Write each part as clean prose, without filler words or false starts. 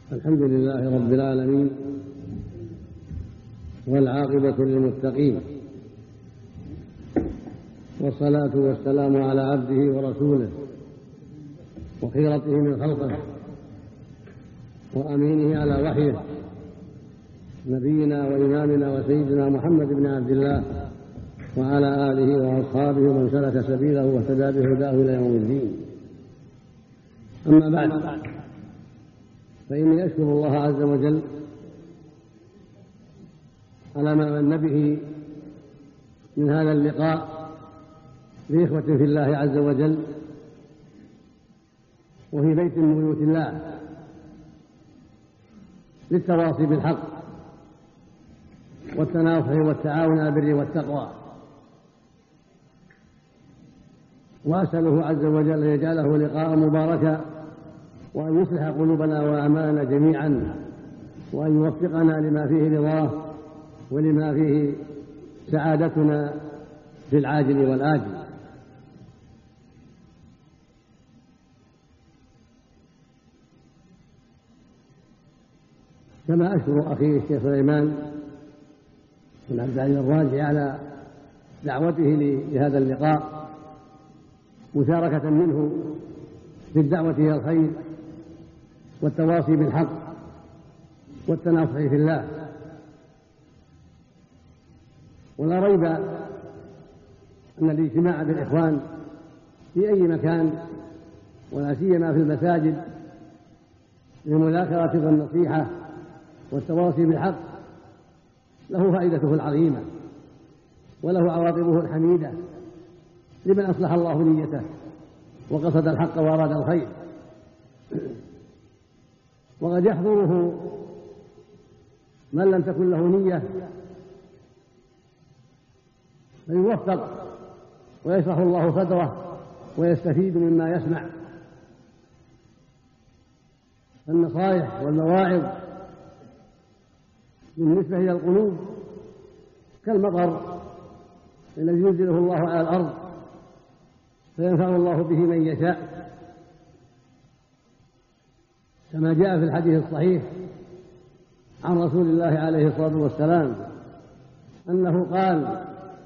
الحمد لله رب العالمين، والعاقبة للمتقين، والصلاة والسلام على عبده ورسوله وخيرته من خلقه وأمينه على وحيه، نبينا وإمامنا وسيدنا محمد بن عبد الله وعلى آله وأصحابه ومن سلك سبيله واهتدى بهداه إلى يوم الدين. أما بعد، فإني أشكر الله عز وجل على ما من به من هذا اللقاء لإخوة في الله عز وجل وفي بيت من بيوت الله للتواصي بالحق والتناصح والتعاون على البر والتقوى، وأسأله عز وجل أن يجعله لقاء مباركا، وأن يصلح قلوبنا وأعمالنا جميعا، وأن يوفقنا لما فيه رضاه ولما فيه سعادتنا في العاجل والآجل. كما أشكر أخي الشيخ سليمان بن عبد العزيز الراجحي على دعوته لهذا اللقاء، مشاركة منه في الدعوة إلى الخير والتواصي بالحق والتناصح في الله. ولا ريب أن الاجتماع بالإخوان في أي مكان، ولا سيما في المساجد، للمذاكرة والنصيحة والتواصي بالحق له فائدته العظيمة وله عواقبه الحميدة لمن أصلح الله نيته وقصد الحق وأراد الخير. وقد يحضره من لم تكن له نية فيوفق ويشرح الله صدره ويستفيد مما يسمع. النصائح والمواعظ بالنسبة إلى القلوب كالمطر الذي ينزله الله على الأرض فينفع الله به من يشاء، كما جاء في الحديث الصحيح عن رسول الله عليه الصلاة والسلام أنه قال: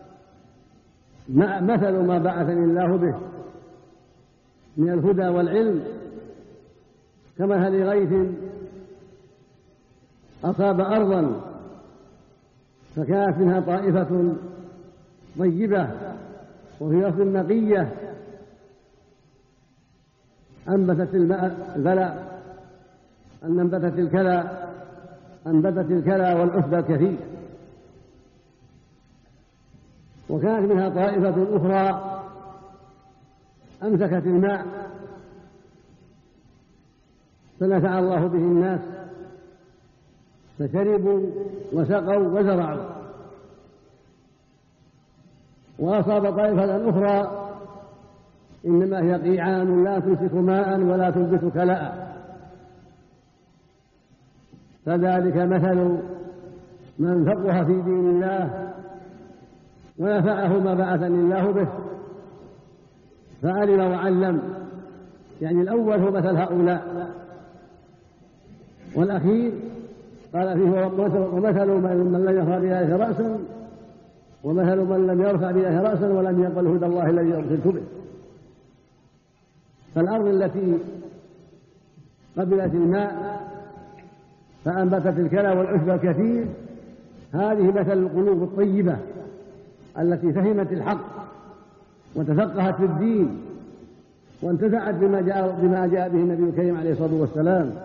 مثل ما بعثني الله به من الهدى والعلم كمثل غيث أصاب أرضا فكانت منها طائفة طيبة وفي أرض نقية أنبتت البلع أن أنبتت الكلى والعشب الكثير، وكانت منها طائفة أخرى أمسكت الماء فنفع الله به الناس فشربوا وسقوا وزرعوا. وأصاب طائفة أخرى إنما هي قيعان لا تمسك ماء ولا تنبت كلاء. فذلك مثل من فقه في دين الله ونفعه ما بعثني الله به فعلم وعلم. يعني الأول هو مثل هؤلاء، والأخير قال فيه: ومثل من لم يرفع بإله رأسا ومثل من لم يرفع بإله رأسا ولم يقبل هدى الله الذي أرسلت به. فالأرض التي قبلت الماء فأنبتت الكلى والعشب الكثير هذه مثل القلوب الطيبة التي فهمت الحق وتفقهت في الدين وانتفعت بما جاء به النبي الكريم عليه الصلاة والسلام،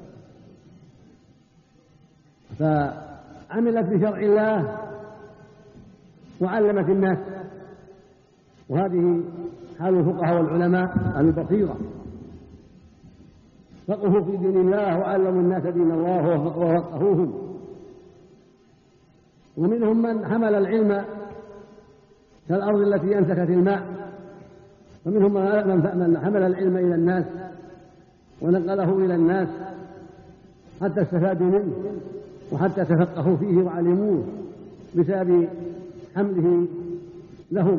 فعملت بشرع الله وعلمت الناس. وهذه حال الفقهاء والعلماء أهل البصيرة، فقهوا في دين الله وعلموا الناس دين الله وفقهوهم. ومنهم من حمل العلم كالأرض التي أمسكت الماء، ومنهم من حمل العلم إلى الناس ونقله إلى الناس حتى استفادوا منه وحتى تفقهوا فيه وعلموه بسبب حمله لهم.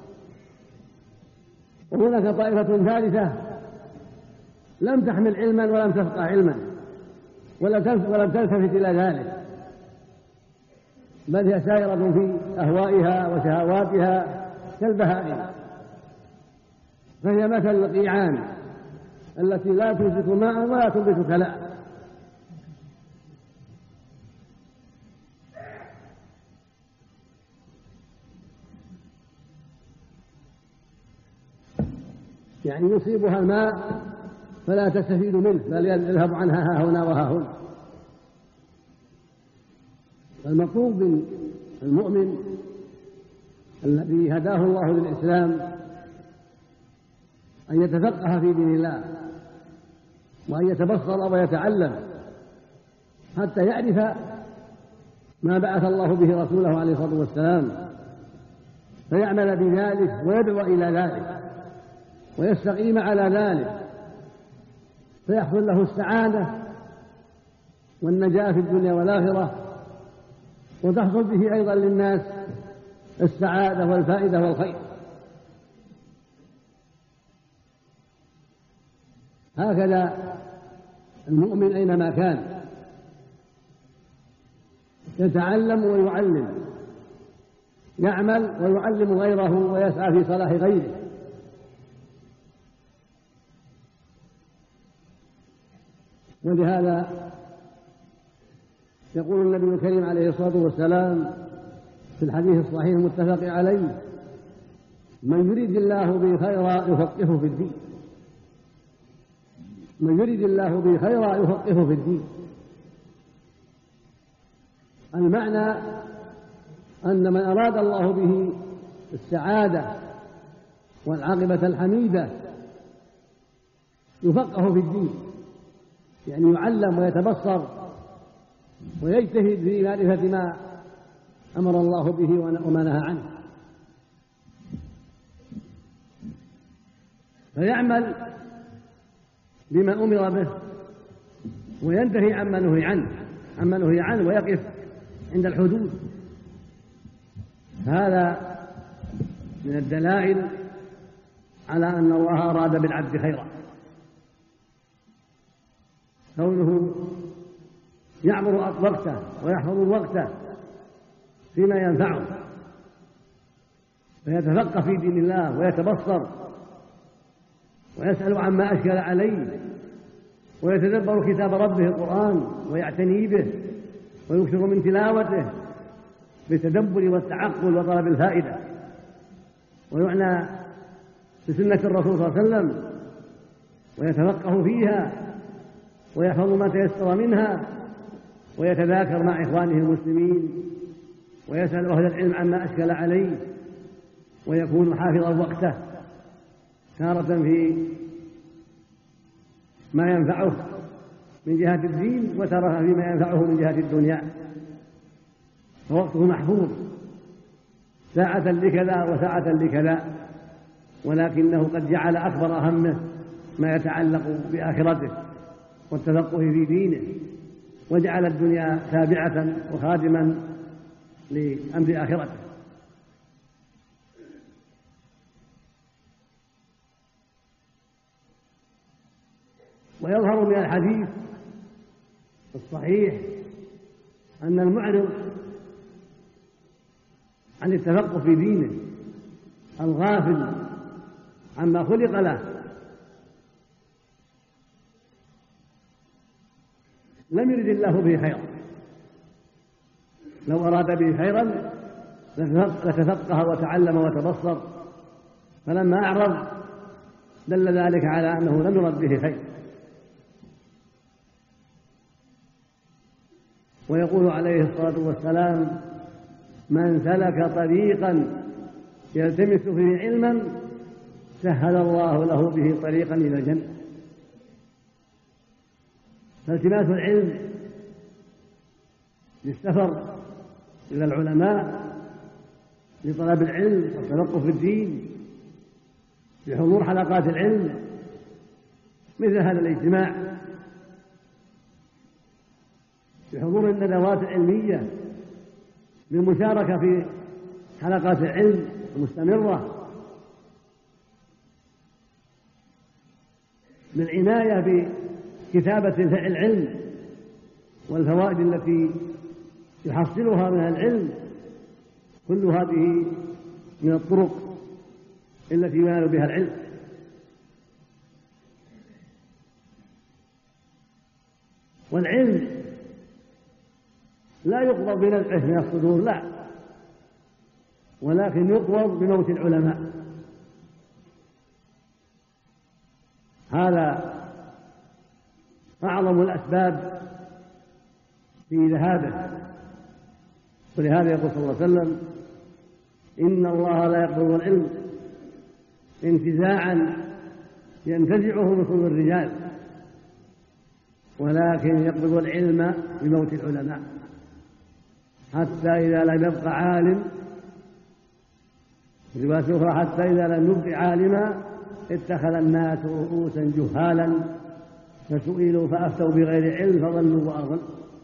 وهناك طائفة ثالثة لم تحمل علما ولم تفقه علما ولم تلتفت إلى ذلك، بل هي سائرة في أهوائها وشهواتها كالبهائم. فهي مثل القيعان التي لا تمسك ماء ولا تنبت كلاء. يعني يصيبها الماء فلا تستفيد منه، بل يذهب عنها ها هنا وها هنا. المطلوب المؤمن الذي هداه الله للإسلام أن يتفقه في دين الله، وأن يتبصر ويتعلم حتى يعرف ما بعث الله به رسوله عليه الصلاة والسلام، فيعمل بذلك ويدعو إلى ذلك ويستقيم على ذلك، فيحصل له السعادة والنجاة في الدنيا والآخرة، وتحصل به أيضا للناس السعادة والفائدة والخير. هكذا المؤمن أينما كان يتعلم ويعلم، يعمل ويعلم غيره ويسعى في صلاح غيره. ولهذا يقول النبي الكريم عليه الصلاة والسلام في الحديث الصحيح المتفق عليه: من يريد الله به خيرا يفقهه في الدين. من يريد الله به خيرا يفقهه في الدين. المعنى أن من أراد الله به السعادة والعاقبة الحميدة يفقه في الدين، يعني يعلم ويتبصر ويجتهد في معرفة ما أمر الله به وما نهى عنه، فيعمل بما أمر به وينتهي عما نهي عنه ويقف عند الحدود. هذا من الدلائل على أن الله أراد بالعبد خيرا، كونه يعمر وقته ويحفظ وقته فيما ينفعه، فيتفقه في دين الله ويتبصر ويسأل عما أشكل عليه ويتدبر كتاب ربه القرآن ويعتني به ويكثر من تلاوته بالتدبر والتعقل وطلب الفائدة، ويعنى بسنة الرسول صلى الله عليه وسلم ويتفقه فيها ويحفظ ما تيسر منها ويتذاكر مع إخوانه المسلمين ويسأل أهل العلم عما أشكل عليه، ويكون حافظا وقته تارة في ما ينفعه من جهة الدين وتارة فيما ينفعه من جهة الدنيا، فوقته محفوظ ساعة لكذا وساعة لكذا، ولكنه قد جعل أكبر أهمه ما يتعلق بآخرته والتفقه في دينه، وجعل الدنيا تابعة وخادما لأمر آخرته. ويظهر من الحديث الصحيح أن المعرض عن التفقه في دينه الغافل عما خلق له لم يرد الله به خيرا. لو أراد به خيرا لتفقه وتعلم وتبصر، فلما أعرض دل ذلك على أنه لم يرد به خير. ويقول عليه الصلاة والسلام: من سلك طريقا يلتمس فيه علما سهل الله له به طريقا إلى الجنة. فالتماس العلم للسفر إلى العلماء لطلب العلم والتفقه في الدين بحضور حلقات العلم مثل هذا الاجتماع، بحضور الندوات العلمية، بالمشاركة في حلقات العلم المستمرة، بالعناية بكتابة العلم والفوائد التي يحصلها من العلم، كل هذه من الطرق التي ينال بها العلم. والعلم لا يقبض بنزعه من الصدور، لا، ولكن يقبض بموت العلماء. هذا أعظم الأسباب في ذهابه. ولهذا يقول صلى الله عليه وسلم: إن الله لا يقبض العلم انتزاعا ينتزعه من صدور الرجال، ولكن يقبض العلم بموت العلماء، حتى إذا لم يبق عالم، رواية أخرى: حتى إذا لم يبق عالما اتخذ الناس رؤوسا جهالا فسئلوا فأفتوا بغير علم فضلوا وأضلوا.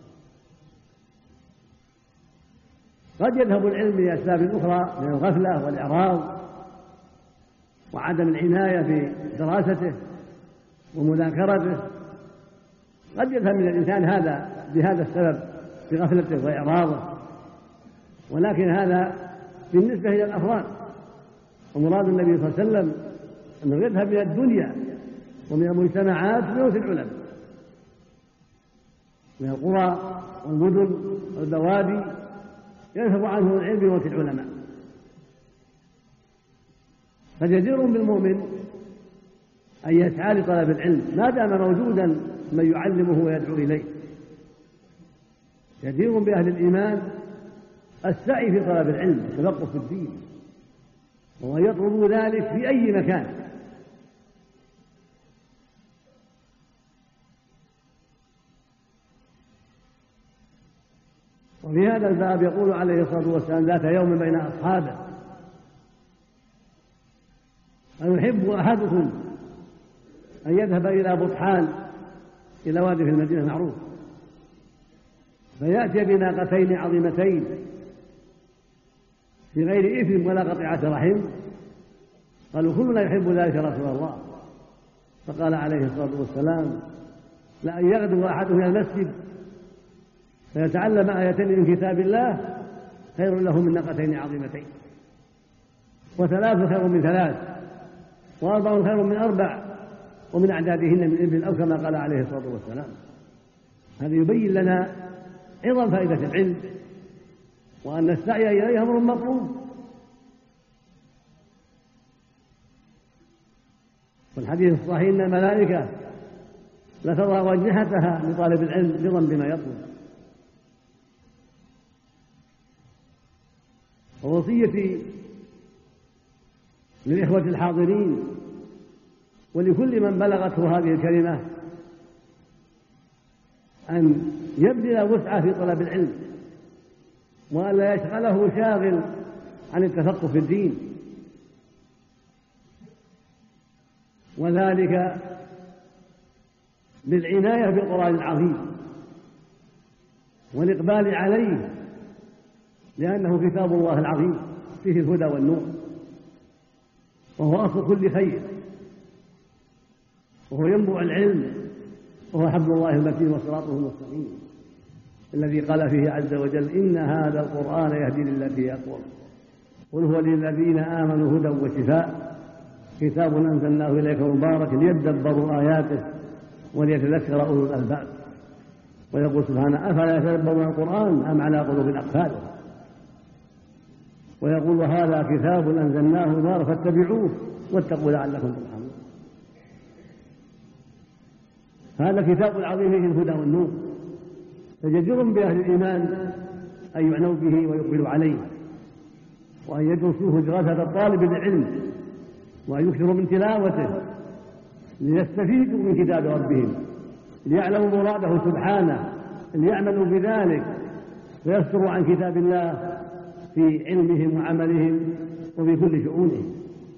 قد يذهب العلم لأسباب أخرى من الغفلة والإعراض وعدم العناية بدراسته ومذاكرته، قد يذهب من الإنسان هذا بهذا السبب بغفلته وإعراضه، ولكن هذا بالنسبة إلى الأفراد. ومراد النبي صلى الله عليه وسلم أنه يذهب من الدنيا ومن المجتمعات بموت العلماء، من القرى والمدن والبوادي يذهب عنه العلم بموت العلماء. فجدير بالمؤمن أن يسعى لطلب العلم ما دام موجودا من يعلمه ويدعو إليه. جدير بأهل الإيمان السعي في طلب العلم والتفقه في الدين، وأن يطلبوا ذلك في أي مكان. وفي هذا الباب يقول عليه الصلاة والسلام ذات يوم بين أصحابه: أيحب أحدكم أن يذهب إلى بطحان، إلى وادي في المدينة معروف، فيأتي بناقتين عظيمتين في غير إثم ولا قطيعة رحم؟ قالوا: كلنا يحب ذلك يا رسول الله. فقال عليه الصلاة والسلام: لأن يغدو أحدهم إلى المسجد فيتعلم آيتين من كتاب الله خير له من ناقتين عظيمتين، وثلاث خير من ثلاث، وأربع خير من أربع، ومن أعدادهن من إبل، أو كما قال عليه الصلاة والسلام. هذا يبين لنا عظم فائدة العلم، وأن السعي إليه أمر مطلوب. والحديث الصحيح: إن الملائكة لتضع أجنحتها لطالب العلم رضا بما يطلب. ووصيتي للإخوة الحاضرين ولكل من بلغته هذه الكلمة أن يبذل وسعه في طلب العلم، وأن لا يشغله شاغل عن التفقه في الدين، وذلك بالعناية بالقرآن العظيم والإقبال عليه، لأنه كتاب الله العظيم فيه الهدى والنور، وهو أصل كل خير، وهو ينبع العلم، وهو حبل الله المتين وصراطه المستقيم الذي قال فيه عز وجل: إن هذا القرآن يهدي للتي هي أقوم، قل هو للذين آمنوا هدى وشفاء، كتاب أنزلناه إليك مبارك ليدبروا آياته وليتذكر أولو الألباب. ويقول سبحانه: أفلا يتدبرون القرآن أم على قلوب أقفالها. ويقول: وهذا كتاب أنزلناه مبارك فاتبعوه واتقوا لعلكم ترحمون. هذا كتاب العظيم فيه الهدى والنور، فجدير بأهل الإيمان أن يعنوا به ويقبلوا عليه، وأن يدرسوه دراسة الطالب للعلم، وأن يكثروا من تلاوته ليستفيدوا من كتاب ربهم، ليعلموا مراده سبحانه، ليعملوا بذلك ويصدروا عن كتاب الله في علمهم وعملهم وفي كل شؤونهم.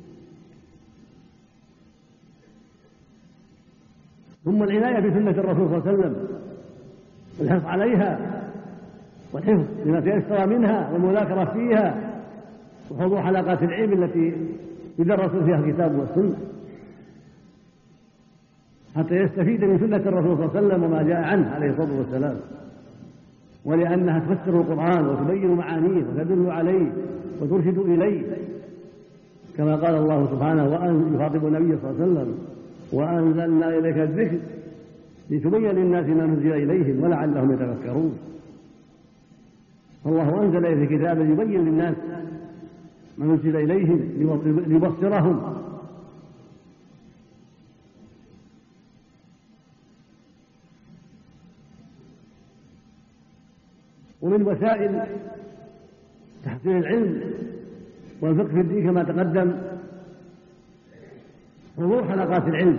ثم العناية بسنة الرسول صلى الله عليه وسلم والحرص عليها والحفظ لما تيسر منها والمذاكرة فيها وحضور حلقات العلم التي يدرس فيها الكتاب والسنة، حتى يستفيد من سنة الرسول صلى الله عليه وسلم وما جاء عنه عليه الصلاة والسلام، ولأنها تفسر القرآن وتبين معانيه وتدل عليه وترشد إليه، كما قال الله سبحانه يخاطب النبي صلى الله عليه وسلم: وأنزلنا إليك الذكر لتبين للناس ما نزل إليهم ولعلهم يتفكرون. الله أنزل إليه كتابا يبين للناس ما نزل إليهم ليبصرهم. ومن وسائل تحصيل العلم والفقه في الدين كما تقدم حضور حلقات العلم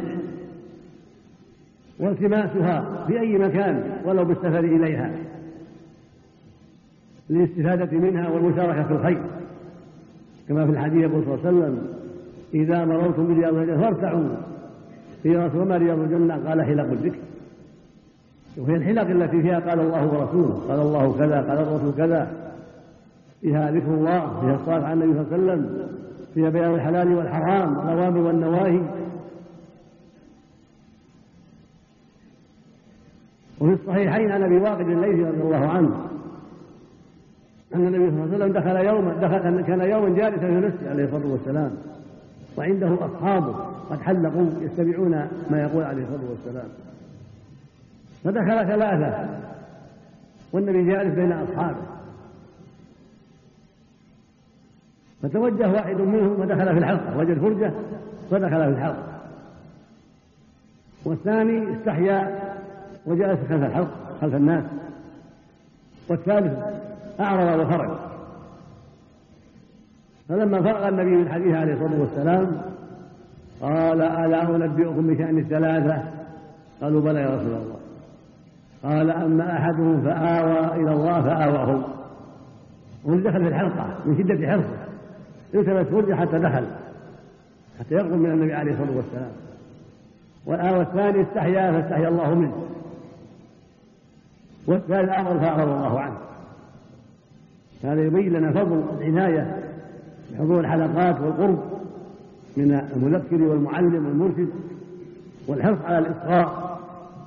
والتماسها في أي مكان ولو بالسفر إليها للاستفادة منها والمشاركة في الخير، كما في الحديث يقول صلى الله عليه وسلم: إذا مررتم برياض الجنة فارتعوا. في رسول ما رياض الجنة؟ قال: حلق الذكر. وهي الحلق التي فيها قال الله ورسوله، قال الله كذا، قال الرسول كذا، فيها ذكر الله، فيها الصلاة على النبي صلى الله عليه وسلم، فيها بيان الحلال والحرام، الأوامر والنواهي. وفي الصحيحين عن أبي واقد الليثي رضي الله عنه أن النبي صلى الله عليه وسلم كان يوما جالسا في المسجد عليه الصلاة والسلام، وعنده أصحابه قد حلقوا يستمعون ما يقول عليه الصلاة والسلام، فدخل ثلاثة والنبي جالس بين أصحابه، فتوجه واحد منهم ودخل في الحلقة، وجد فرجة فدخل في الحلقة، والثاني استحيا وجلس خلف الحلقة خلف الناس، والثالث أعرض وخرج. فلما فرغ النبي من حديثه عليه الصلاة والسلام قال: ألا أنبئكم بشأن الثلاثة؟ قالوا: بلى يا رسول الله. قال: أما أحدهم فآوى إلى الله فآواه. ودخل في الحلقة من شدة حرصه، التمس فرجة حتى دخل حتى يقرب من النبي عليه الصلاة والسلام. والآوى الثاني استحيا فاستحيا الله منه، والثالث أعرض فأعرض الله عنه. هذا يبين لنا فضل العناية بحضور الحلقات والقرب من المذكر والمعلم والمرشد والحرص على الإصغاء.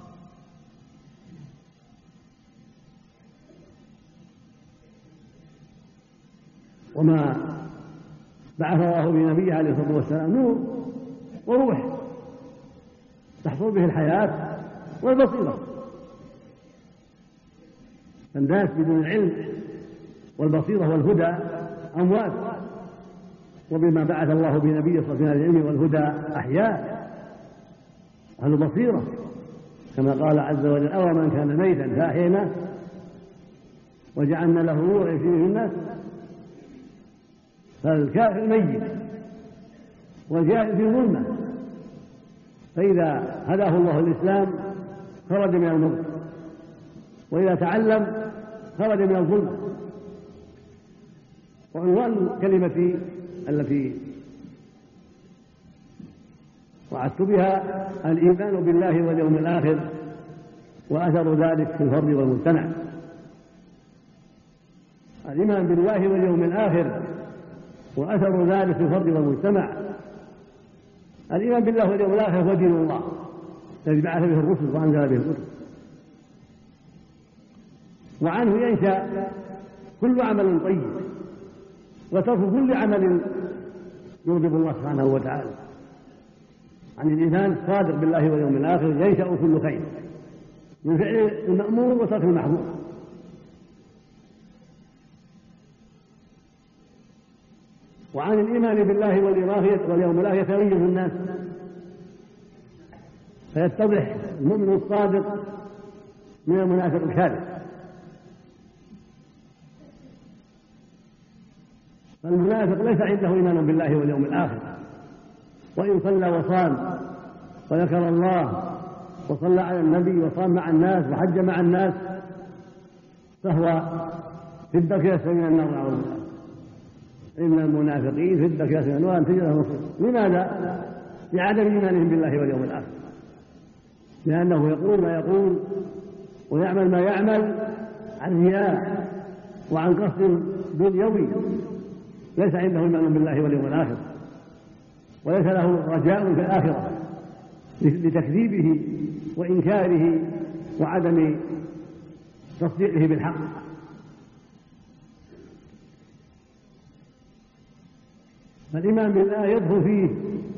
وما بعث الله بنبيه عليه الصلاة والسلام نور وروح تحصل به الحياة والبصيرة. فالناس بدون العلم والبصيرة والهدى أموات، وبما بعث الله بنبيه صلى الله عليه وسلم العلم والهدى أحياء أهل بصيرة، كما قال عز وجل: أو من كان ميتا فأحييناه وجعلنا له نورا يمشي به الناس. فالكافر ميت والجاهل في ظلمة، فإذا هداه الله الإسلام خرج من الموت، وإذا تعلم خرج من الظلمة. وعنوان كلمتي التي وعدت بها الإيمان بالله واليوم الآخر وأثر ذلك في الفرد والمجتمع. الإيمان بالله واليوم الآخر وأثر ذلك في الفرد والمجتمع. الإيمان بالله واليوم الآخر هو دين الله الذي بعث به الرسل وأنزل به الكتب، وعنه ينشأ كل عمل طيب وترك كل عمل يغضب الله سبحانه وتعالى. عن الإيمان الصادق بالله واليوم الآخر ينشأ كل خير من فعل المأمور وترك المحظور. وعن الإيمان بالله واليوم الآخر يتميز الناس، فيتضح المؤمن الصادق من المنافق الكاذب. فالمنافق ليس عنده إيمان بالله واليوم الآخر، وإن صلى وصام وذكر الله وصلى على النبي وصام مع الناس وحج مع الناس فهو في الدرك الأسفل من النار نعوذ بالله. إن المنافقين في الدرك الأسفل من النار تجد لهم نصيب. لماذا؟ لعدم إيمانهم بالله واليوم الآخر، لأنه يقول ما يقول ويعمل ما يعمل عن رياء وعن قصد دنيوي، ليس عنده إيمان بالله واليوم الآخر، وليس له رجاء في الآخرة لتكذيبه وإنكاره وعدم تصديقه بالحق. فالإيمان بالله يدخل فيه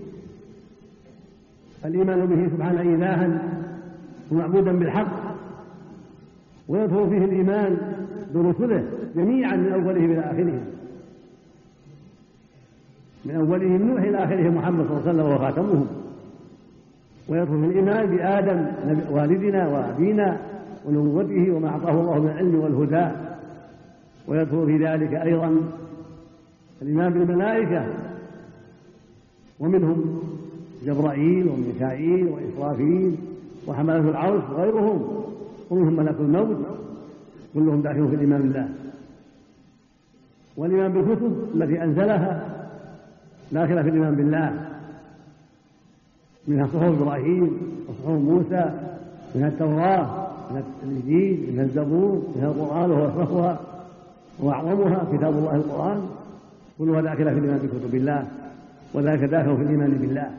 الإيمان به سبحانه إلها ومعبودا بالحق، ويدخل فيه الإيمان برسله جميعا من أولهم إلى آخرهم، من أولهم نوح إلى آخرهم محمد صلى الله عليه وسلم وهو خاتمهم. ويدخل في الإيمان بآدم والدنا وأبينا ونبوته وما أعطاه الله من العلم والهدى. ويدخل في ذلك أيضا الإيمان بالملائكة، ومنهم جبرائيل وميكائيل وإسرافيل وحملة العرش وغيرهم، ومنهم ملك الموت، كلهم داخلون في الإيمان بالله. والإيمان بالكتب التي أنزلها داخلة في الإيمان بالله، منها صحف إبراهيم وصحف موسى، منها التوراة، منها الإنجيل، منها الزبور، منها القرآن وهو أشرفها وأعظمها كتاب الله القرآن، كلها داخلة في الإيمان بكتب الله، وذلك داخل في الإيمان بالله.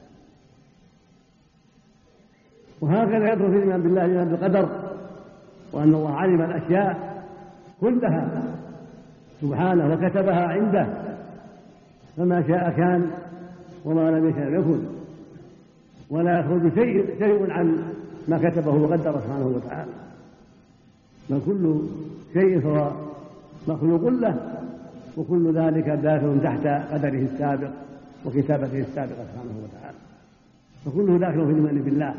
وهكذا يدخل في الإيمان بالله الإيمان بالقدر، وأن الله علم الأشياء كلها سبحانه وكتبها عنده، فما شاء كان وما لم يشاء يكن، ولا يخرج شيء عن ما كتبه وقدر سبحانه وتعالى، بل كل شيء فهو مخلوق له، وكل ذلك داخل تحت قدره السابق وكتابته السابقة سبحانه وتعالى، فكله داخل في الإيمان بالله.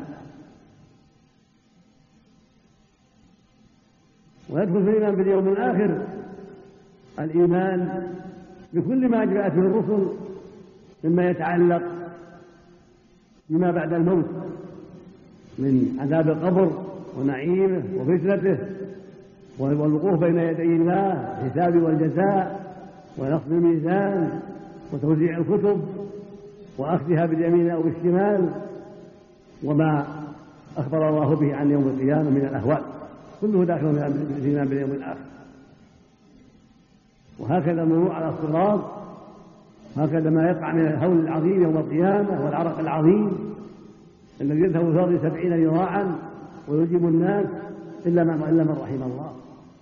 ويدخل في الإيمان باليوم الآخر الإيمان بكل ما جاءت به الرسل مما يتعلق بما بعد الموت من عذاب القبر ونعيمه وفتنته والوقوف بين يدي الله، الحساب والجزاء ونصب الميزان وتوزيع الكتب وأخذها باليمين أو بالشمال، وما أخبر الله به عن يوم القيامة من الأهوال، كله داخل في الإيمان باليوم الآخر. وهكذا المرور على الصراط، هكذا ما يقع من الهول العظيم يوم القيامة والعرق العظيم الذي يذهب في الأرض 70 ذراعا ويجيب الناس إلا من رحم الله.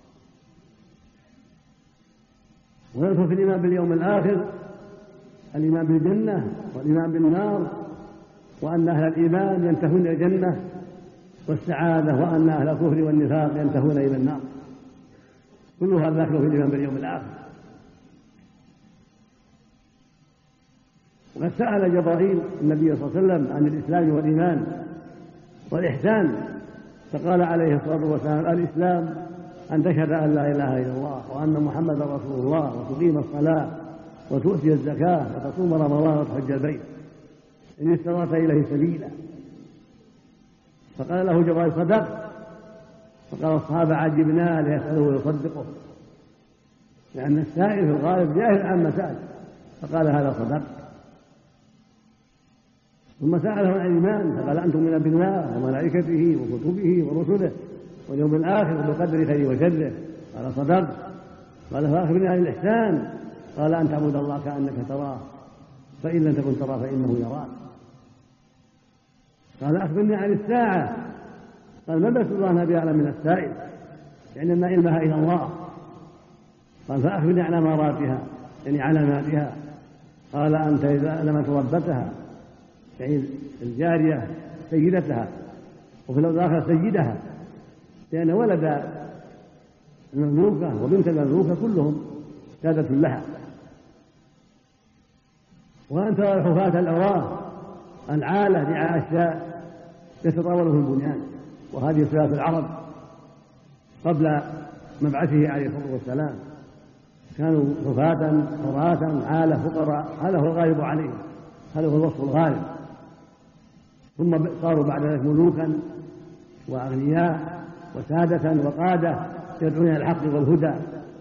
ويدخل في الإيمان باليوم الآخر الإيمان بالجنة والإيمان بالنار، وأن أهل الإيمان ينتهون إلى الجنة والسعادة، وأن أهل الكفر والنفاق ينتهون إلى النار، كلها داخل في الإيمان باليوم الآخر. وقد سأل جبرائيل النبي صلى الله عليه وسلم عن الإسلام والإيمان والإحسان، فقال عليه الصلاة والسلام: الإسلام أن تشهد أن لا إله إلا الله وأن محمدا رسول الله، وتقيم الصلاة وتؤتي الزكاة وتصوم رمضان وتحج البيت إن استطعت إليه سبيلا. فقال له جبرائيل: صدق. فقال الصحابة: عجبنا ليسأله ويصدقه، لأن السائل في الغالب جاهل عما سأل، فقال: هذا صدق. ثم سأله عن الإيمان فقال: أن تؤمن بالله وملائكته وكتبه ورسله واليوم الآخر وبقدر خيره وشره، قال: صدق. قال: فأخبرني عن الإحسان، قال: أن تعبد الله كأنك تراه فإن لم تكن تراه فإنه يراك. قال: أخبرني عن الساعة، قال: ما بس الله بأعلم من السائل، يعني أن علمها إلى الله. قال: فأخبرني عن أماراتها، يعني علاماتها. قال: أنت إذا لم تربتها، يعني الجارية سيدتها، وفي الآخر سيدها، لأن ولد المملوكة وبنت المملوكة كلهم سادة لها. وأن ترى الحفاة الأواه العالة رعاء الشاء يتطاول في البنيان، وهذه صفات العرب قبل مبعثه عليه الصلاة والسلام، كانوا حفاة عراة عالة فقراء، هذا هو الغالب عليهم، هذا هو الوصف الغالب. ثم صاروا بعد ذلك ملوكا وأغنياء وسادة وقادة يدعون إلى الحق والهدى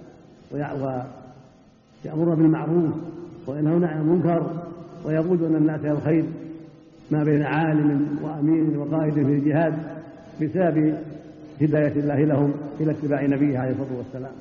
ويأمرون بالمعروف وينهون عن المنكر ويقودون الناس إلى الخير، ما بين عالم وأمير وقائد في الجهاد، بسبب هداية الله لهم إلى اتباع نبيه عليه الصلاة والسلام.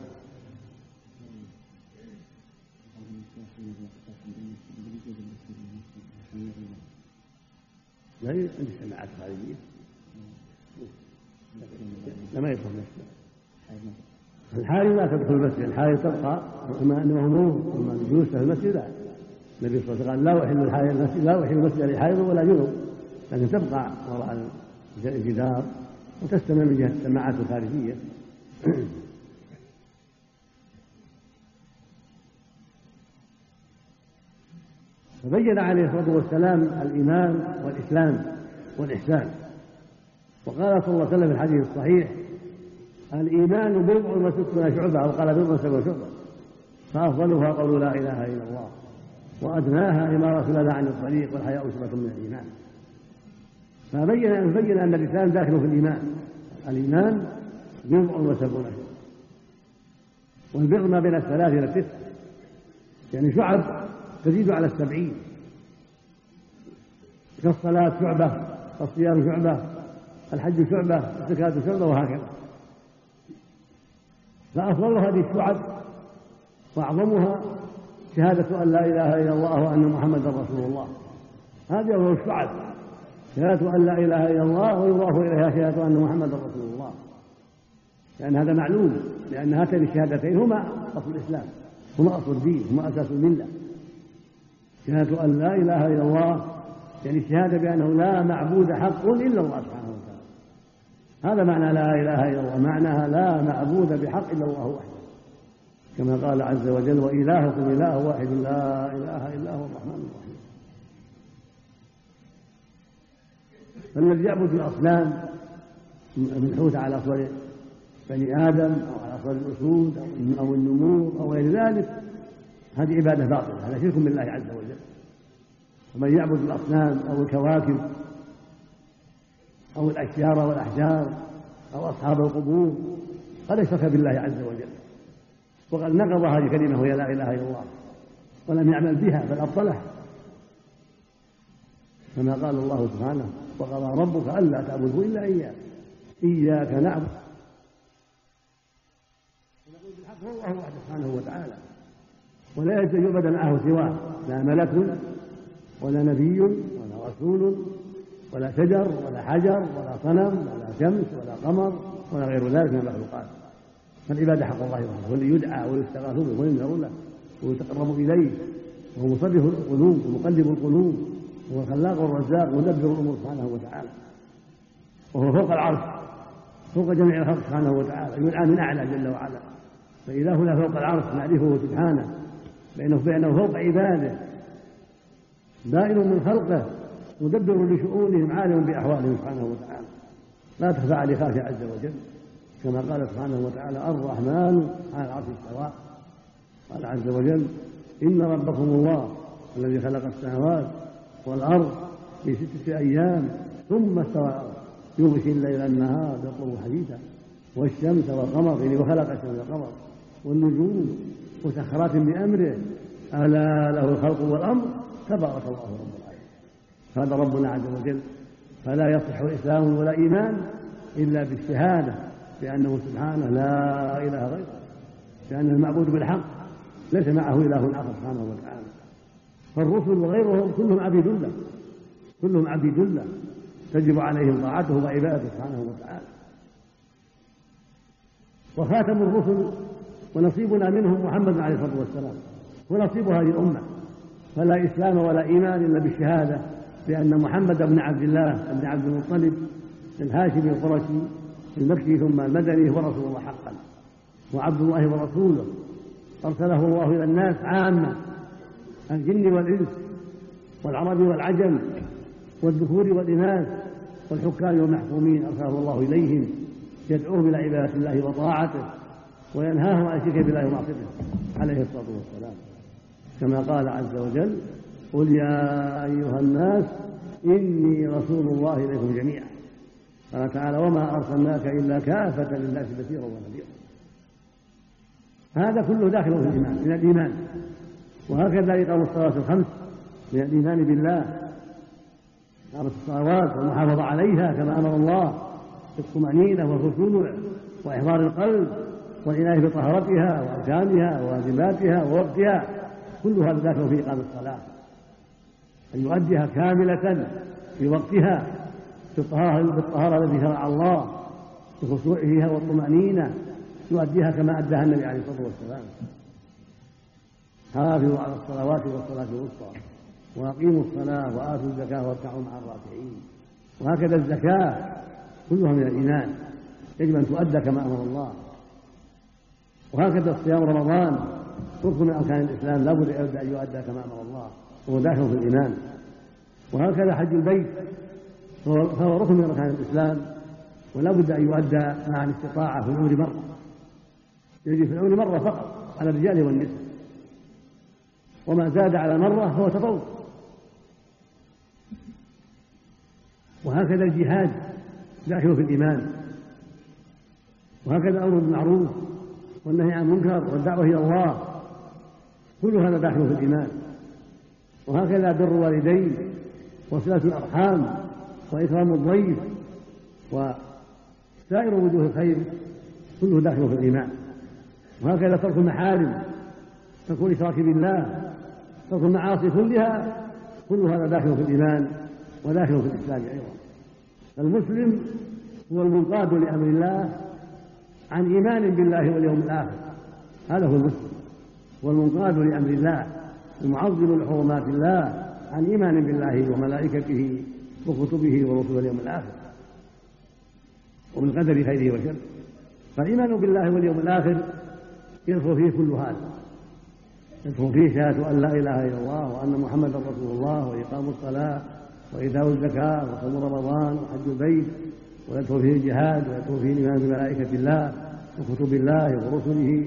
لا عندي سماعات خارجية، لا ما يدخل نفسه، الحائض لا تدخل المسجد، الحائض تبقى أنه نور، أما الجلوس في المسجد لا. النبي صلى الله عليه وسلم قال لا أحل الحائض المسجد، لا أحل المسجد لحائض ولا جنوب، لكن تبقى وراء الجدار وتستمع من جهة السماعات الخارجية. فبين عليه الصلاة والسلام الإيمان والإسلام والإحسان، وقال صلى الله عليه وسلم في الحديث الصحيح: الإيمان بضع وستون شعبة، أو قال بضع وسبعون شعبة، فأفضلها قول لا إله إلا الله، وأدناها إمارة الأذى عن الطريق، والحياء شعبة من الإيمان. فبين أن الإسلام داخل في الإيمان. الإيمان بضع وسبعون شعبة، والبضع ما بين 3 إلى 9، يعني شعب تزيد على 70، كالصلاة شعبة، الصيام شعبة، الحج شعبة، الزكاة شعبة، وهكذا. فأفضل هذه الشعب وأعظمها شهادة أن لا إله إلا الله وأن محمدا رسول الله. هذه أفضل الشعب، شهادة أن لا إله إلا الله ويضاف إليها شهادة أن محمدا رسول الله، لأن هذا معلوم، لأن هاتين الشهادتين هما أصل الإسلام، هما أصل الدين، هما أساس الملة. شهادة أن لا إله إلا الله يعني الشهادة بأنه لا معبود حق إلا الله سبحانه وتعالى. هذا معنى لا إله إلا الله، معناها لا معبود بحق إلا الله وحده، كما قال عز وجل: وإلهكم إله واحد لا إله إلا هو الرحمن الرحيم. فالذي يعبد الأصنام منحوتة على صور بني آدم أو على صور الأسود أو النمور أو غير ذلك، هذه عبادة باطلة، هذا شرك بالله عز وجل. ومن يعبد الأصنام أو الكواكب أو الأشجار والأحجار أو أصحاب القبور قد اشرك بالله عز وجل، وقد نقض هذه الكلمة وهي لا إله إلا الله، ولم يعمل بها بل أبطلها، كما قال الله سبحانه: وقضى ربك ألا تعبدوا إلا إياه إياك نعبد. ونقول بالحق هو الله وحده سبحانه وتعالى، ولا يجوز يعبد معه سواه، لا ملك ولا نبي ولا رسول ولا شجر ولا حجر ولا صنم ولا شمس ولا قمر ولا غير ذلك من المخلوقات. فالعبادة حق الله وحده، واللي يدعى ويستغاث به وينذر له ويتقرب إليه، وهو مصرف القلوب ومقلب القلوب، وهو الخلاق والرزاق ومدبر الأمور سبحانه وتعالى، وهو فوق العرش فوق جميع الخلق سبحانه وتعالى، يدعى من أعلى جل وعلا. فإلهنا فوق العرش نعرفه سبحانه، بأنه فوق عباده، دائر من خلقه، مدبر لشؤونهم، عالم بأحوالهم سبحانه وتعالى، لا تخفى عليه خافية عز وجل، كما قال سبحانه وتعالى: الرحمن على العرش استوى. قال عز وجل: إن ربكم الله الذي خلق السماوات والأرض في 6 أيام ثم استوى على الأرض يغشي الليل النهار يطلبه حديثا والشمس والقمر، يعني وخلق الشمس والقمر والنجوم مسخرات بأمره ألا له الخلق والأمر تبارك الله رب العالمين. هذا ربنا عز وجل. فلا يصح إسلام ولا إيمان إلا بالشهادة بأنه سبحانه لا إله غيره، لأن المعبود بالحق ليس معه إله آخر سبحانه وتعالى. فالرسل وغيرهم كلهم عبيد له، كلهم عبيد له، تجب عليهم طاعته وعبادته سبحانه وتعالى. وخاتم الرسل ونصيبنا منهم محمد عليه الصلاة والسلام، ونصيب هذه الأمة. فلا إسلام ولا إيمان إلا بالشهادة بأن محمد بن عبد الله بن عبد المطلب الهاشمي القرشي المكي ثم المدني هو رسول الله حقا، وعبد الله ورسوله، أرسله الله إلى الناس عامة، الجن والإنس والعرب والعجم والذكور والإناث والحكام والمحكومين، أرسله الله إليهم يدعوهم إلى عبادة الله وطاعته، وينهاهم عن الشرك بالله ومعصيته عليه الصلاة والسلام، كما قال عز وجل: قل يا أيها الناس إني رسول الله إليكم جميعا. قال تعالى: وما أرسلناك إلا كافة للناس بشيرا ونذيرا. هذا كله داخل في الإيمان، من الإيمان. وهكذا يقام الصلوات الخمس من الإيمان بالله، إقامة الصلوات والمحافظة عليها كما أمر الله بالطمأنينة والخشوع وإحضار القلب والعناية بطهارتها وأركانها وواجباتها ووقتها، كل هذا داخل في إقامة الصلاة، أن يؤديها كاملة في وقتها بالطهارة التي شرع الله، بخشوعها والطمأنينة يؤديها كما أداها النبي عليه الصلاة والسلام: حافظوا على الصلوات والصلاة الوسطى وأقيموا الصلاة وآتوا الزكاة واركعوا مع الراكعين. وهكذا الزكاة كلها من الإيمان، يجب أن تؤدى كما أمر الله. وهكذا الصيام رمضان ركن من أركان الإسلام، لا بد أن يؤدى كما أمر الله، وهو داخل في الإيمان. وهكذا حج البيت فهو ركن من أركان الإسلام، ولا بد أن يؤدى مع الاستطاعة في العمر مرة، يجب في العمر مرة فقط على الرجال والنساء، وما زاد على مرة هو تطوع. وهكذا الجهاد داخل في الإيمان، وهكذا الأمر بالمعروف والنهي عن المنكر والدعوة إلى الله، كل هذا داخل في الإيمان. وهكذا بر الوالدين وصلة الأرحام وإكرام الضيف وسائر وجوه الخير كله داخل في الإيمان. وهكذا ترك المحارم، ترك الإشراك بالله، ترك المعاصي كلها، كل هذا داخل في الإيمان وداخل في الإسلام أيضا. المسلم هو المنقاد لأمر الله عن إيمان بالله واليوم الآخر، هذا هو المسلم، هو المنقاد لأمر الله المعظم لحرمات الله عن إيمان بالله وملائكته وكتبه ورسله واليوم الآخر وبالقدر خيره وشره. فالإيمان بالله واليوم الآخر يدخل فيه كل هذا، يدخل فيه شهادة أن لا إله إلا الله وأن محمدا رسول الله وإقام الصلاة وإيتاء الزكاة وصوم رمضان وحج البيت، ويدخل فيه الجهاد، ويدخل فيه الإيمان بملائكة الله وكتب الله ورسله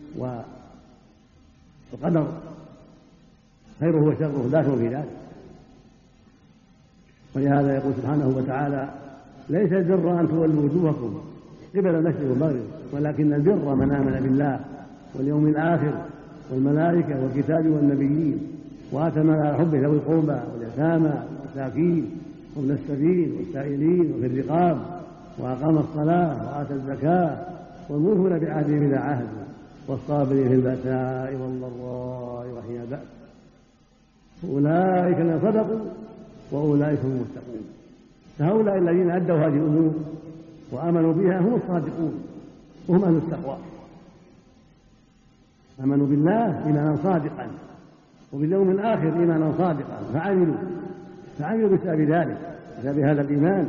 والقدر خيره وشره داخل في ذلك. ولهذا يقول سبحانه وتعالى: ليس البر أن تولوا وجوهكم قبل المشرق والمغرب ولكن البر من آمن بالله واليوم الآخر والملائكة والكتاب والنبيين وآتى المال على حبه ذوي القربى واليتامى والمساكين وابن السبيل والسائلين وفي الرقاب وأقام الصلاة وآتى الزكاة والموفون بعهدهم إذا عاهدوا والصابرين في البأساء والضراء وحين البأس أولئك الذين صدقوا وأولئك هم المتقون. فهؤلاء الذين أدوا هذه الأمور وآمنوا بها هم الصادقون وهم أهل التقوى، آمنوا بالله إيمانا صادقا وباليوم الآخر إيمانا صادقا فعملوا بسبب ذلك، بسبب هذا الإيمان،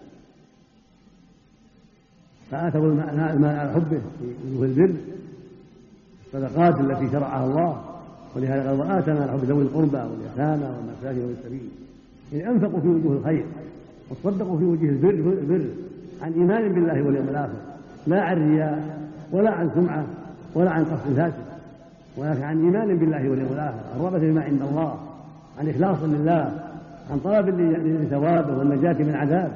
فآتوا المال على حبه في وجوه البر الصدقات التي شرعها الله. ولهذا قال: وآتنا على حب ذوي القربى واليتامى والمساكين والسبيل. يعني أنفقوا في وجوه الخير وصدقوا في وجه البر عن إيمان بالله واليوم الآخر، لا عن رياء ولا عن سمعة ولا عن قصد فاسد، ولكن عن إيمان بالله واليوم الآخر، عن رغبة بما عند الله، عن إخلاص لله، عن طلب لثوابه والنجاة من عذابه.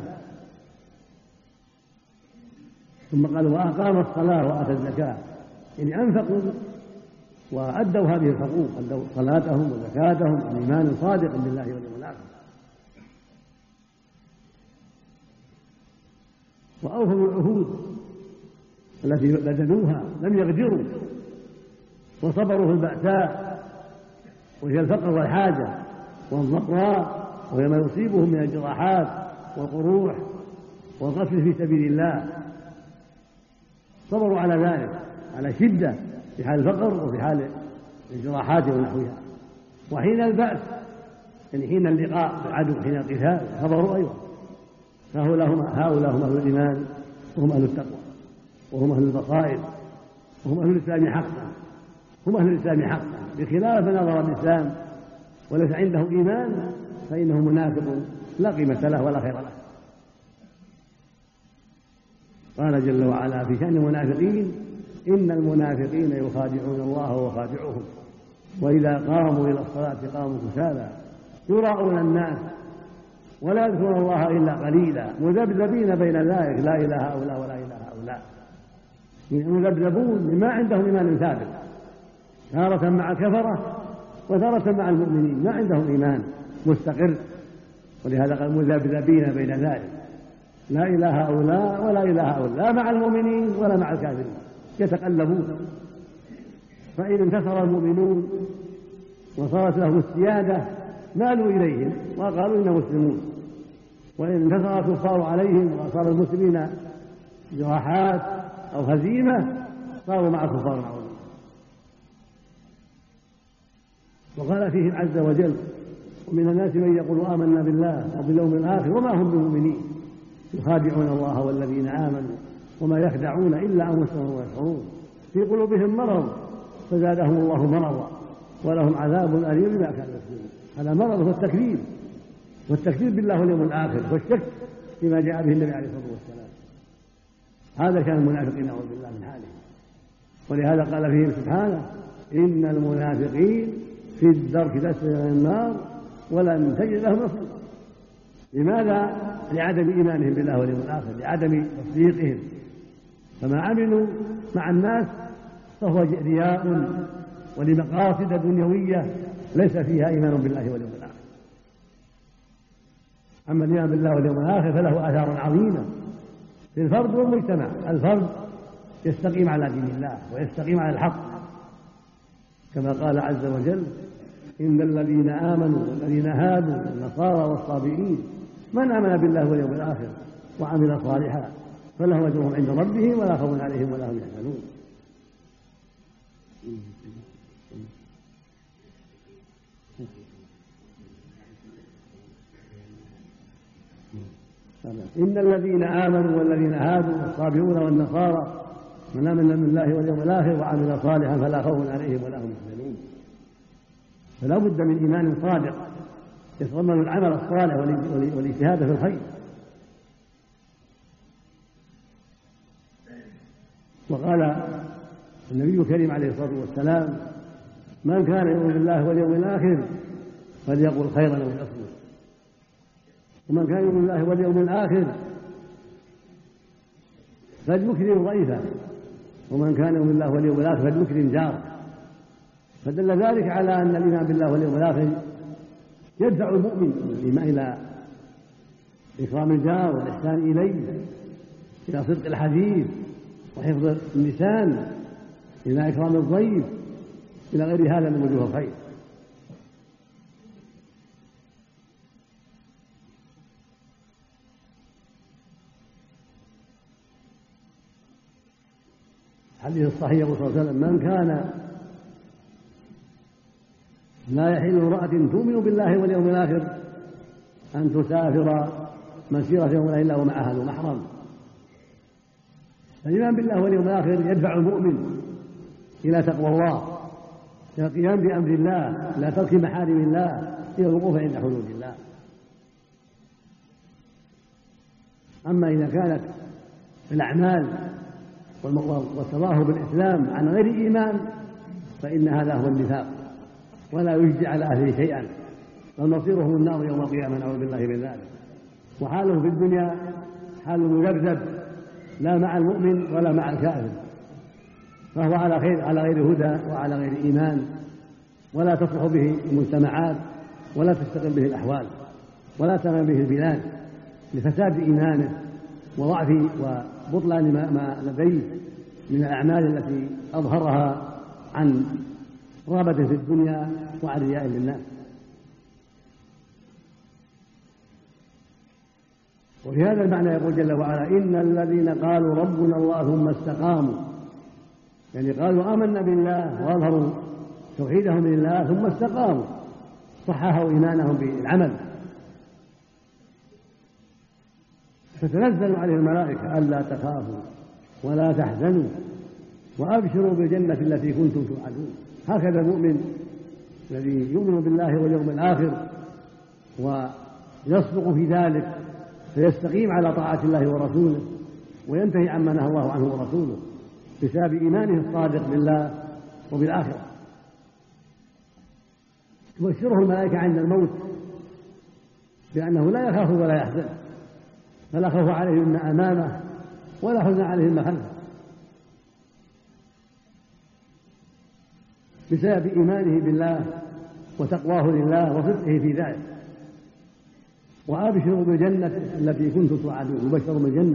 ثم قال: وأقام الصلاة وآتى الزكاة. يعني أنفقوا وأدوا هذه الحقوق، أدوا صلاتهم وزكاتهم عن إيمان صادق بالله واليوم الآخر، وأوفوا العهود التي بدلوها، لم يغدروا، وصبروا في البأساء وهي الفقر والحاجة والضراء وهي ما يصيبهم من الجراحات والقروح والقتل في سبيل الله، صبروا على ذلك على شدة في حال الفقر وفي حال الجراحات ونحوها. وحين البأس يعني حين اللقاء بالعدو، حين القتال، صبروا أيضا. فهؤلاء هم أهل الإيمان وهم أهل التقوى وهم أهل البصائر وهم أهل الإسلام حقا، هم أهل الإسلام حقا، بخلاف من نظر الإسلام وليس عنده إيمان فإنه منافق لا قيمة له ولا خير له. قال جل وعلا في شأن المنافقين: إن المنافقين يخادعون الله وهو خادعهم وإذا قاموا إلى الصلاة قاموا كسالى يراءون الناس ولا يذكرون الله إلا قليلا مذبذبين بين ذلك لا إله هؤلاء ولا إله هؤلاء. مذبذبون ما عندهم إيمان ثابت، تارة مع الكفرة وتارة مع المؤمنين، ما عندهم إيمان مستقر. ولهذا قال: مذبذبين بين ذلك لا إله هؤلاء ولا إله هؤلاء، لا مع المؤمنين ولا مع الكافرين، يتقلبون. فإن انتصر المؤمنون وصارت لهم السيادة مالوا إليهم وقالوا إنهم مسلمون، وإن انتصر الكفار عليهم وأصاب المسلمين جراحات أو هزيمة صاروا مع الكفار نعوذ بالله. وقال فيهم عز وجل: ومن الناس من يقول آمنا بالله وباليوم الآخر وما هم بمؤمنين يخادعون الله والذين آمنوا وما يخدعون إلا أنفسهم وما يشعرون في قلوبهم مرض فزادهم الله مرضا ولهم عذاب أليم بما كانوا يكذبون. هذا مرض هو التكذيب، والتكذيب بالله واليوم الآخر والشك فيما جاء به النبي عليه الصلاة والسلام. هذا كان المنافقين نعوذ بالله من حالهم. ولهذا قال فيهم سبحانه: إن المنافقين في الدرك الأسفل من النار ولن تجد لهم نصيرا. لماذا؟ لعدم إيمانهم بالله واليوم الآخر، لعدم تصديقهم. فما عملوا مع الناس فهو رياء ولمقاصد دنيوية ليس فيها إيمان بالله واليوم الآخر. أما الإيمان بالله واليوم الآخر فله آثار عظيمة في الفرد والمجتمع. الفرد يستقيم على دين الله ويستقيم على الحق، كما قال عز وجل: إن الذين آمنوا والذين هادوا والنصارى والصابئين من آمن بالله واليوم الآخر وعمل صالحا فلهم أجرهم عند ربهم ولا خوف عليهم ولا هم يحزنون. إن الذين آمنوا والذين هادوا والصابئون والنصارى من آمن بالله واليوم الآخر وعمل صالحا فلا خوف عليهم ولا هم يحزنون. فلا بد من إيمان صادق يتضمن العمل الصالح والاجتهاد في الخير. وقال النبي الكريم عليه الصلاة والسلام: من كان يؤمن بالله واليوم الآخر فليقل خيرا أو ليصمت، ومن كان يؤمن بالله واليوم الآخر فليكرم ضيفه، ومن كان يؤمن بالله واليوم الآخر فليكرم جاره. فدل ذلك على أن الإيمان بالله واليوم الآخر يدفع المؤمن الإيمان إلى إكرام الجار والإحسان إليه، إلى صدق الحديث وحفظ اللسان، إلى إكرام الضيف، إلى غير هذا من وجوه الخير. الحديث الصحيح يقول صلى الله عليه وسلم: من كان لا يحل امرأة تؤمن بالله واليوم الآخر أن تسافر مسيرة يوم إلا ومعها ذو محرم. الإيمان بالله واليوم الآخر يدفع المؤمن إلى تقوى الله، إلى القيام بأمر الله، إلى ترك محارم الله، إلى الوقوف عند حدود الله. أما إذا كانت الأعمال والتظاهر بالإسلام عن غير إيمان فإن هذا هو النفاق ولا يجزي على أهله شيئا، بل مصيرهم النار يوم القيامة نعوذ بالله من ذلك. وحاله في الدنيا حال مذبذب، لا مع المؤمن ولا مع الكافر، فهو على غير هدى وعلى غير إيمان، ولا تصلح به المجتمعات ولا تستقر به الأحوال ولا تنام به البلاد لفساد إيمانه وضعف وبطلان ما لديه من الأعمال التي أظهرها عن رغبة في الدنيا وعن رياء للناس. وفي هذا المعنى يقول جل وعلا: إن الذين قالوا ربنا الله ثم استقاموا، يعني قالوا آمنا بالله وأظهروا توحيدهم لله ثم استقاموا، صححوا إيمانهم بالعمل، فتنزل عليه الملائكة ألا تخافوا ولا تحزنوا وأبشروا بالجنة التي كنتم توعدون. هكذا المؤمن الذي يؤمن بالله واليوم الآخر ويصدق في ذلك فيستقيم على طاعة الله ورسوله وينتهي عما نهى الله عنه ورسوله بسبب إيمانه الصادق بالله وبالآخرة. تبشره الملائكة عند الموت بأنه لا يخاف ولا يحزن، فلا خوف عليهم ما أمامه ولا حزن عليهم ما خلفه، بسبب إيمانه بالله وتقواه لله وصدقه في ذلك. وأبشروا بالجنة التي كنتم توعدون، يبشروا بالجنة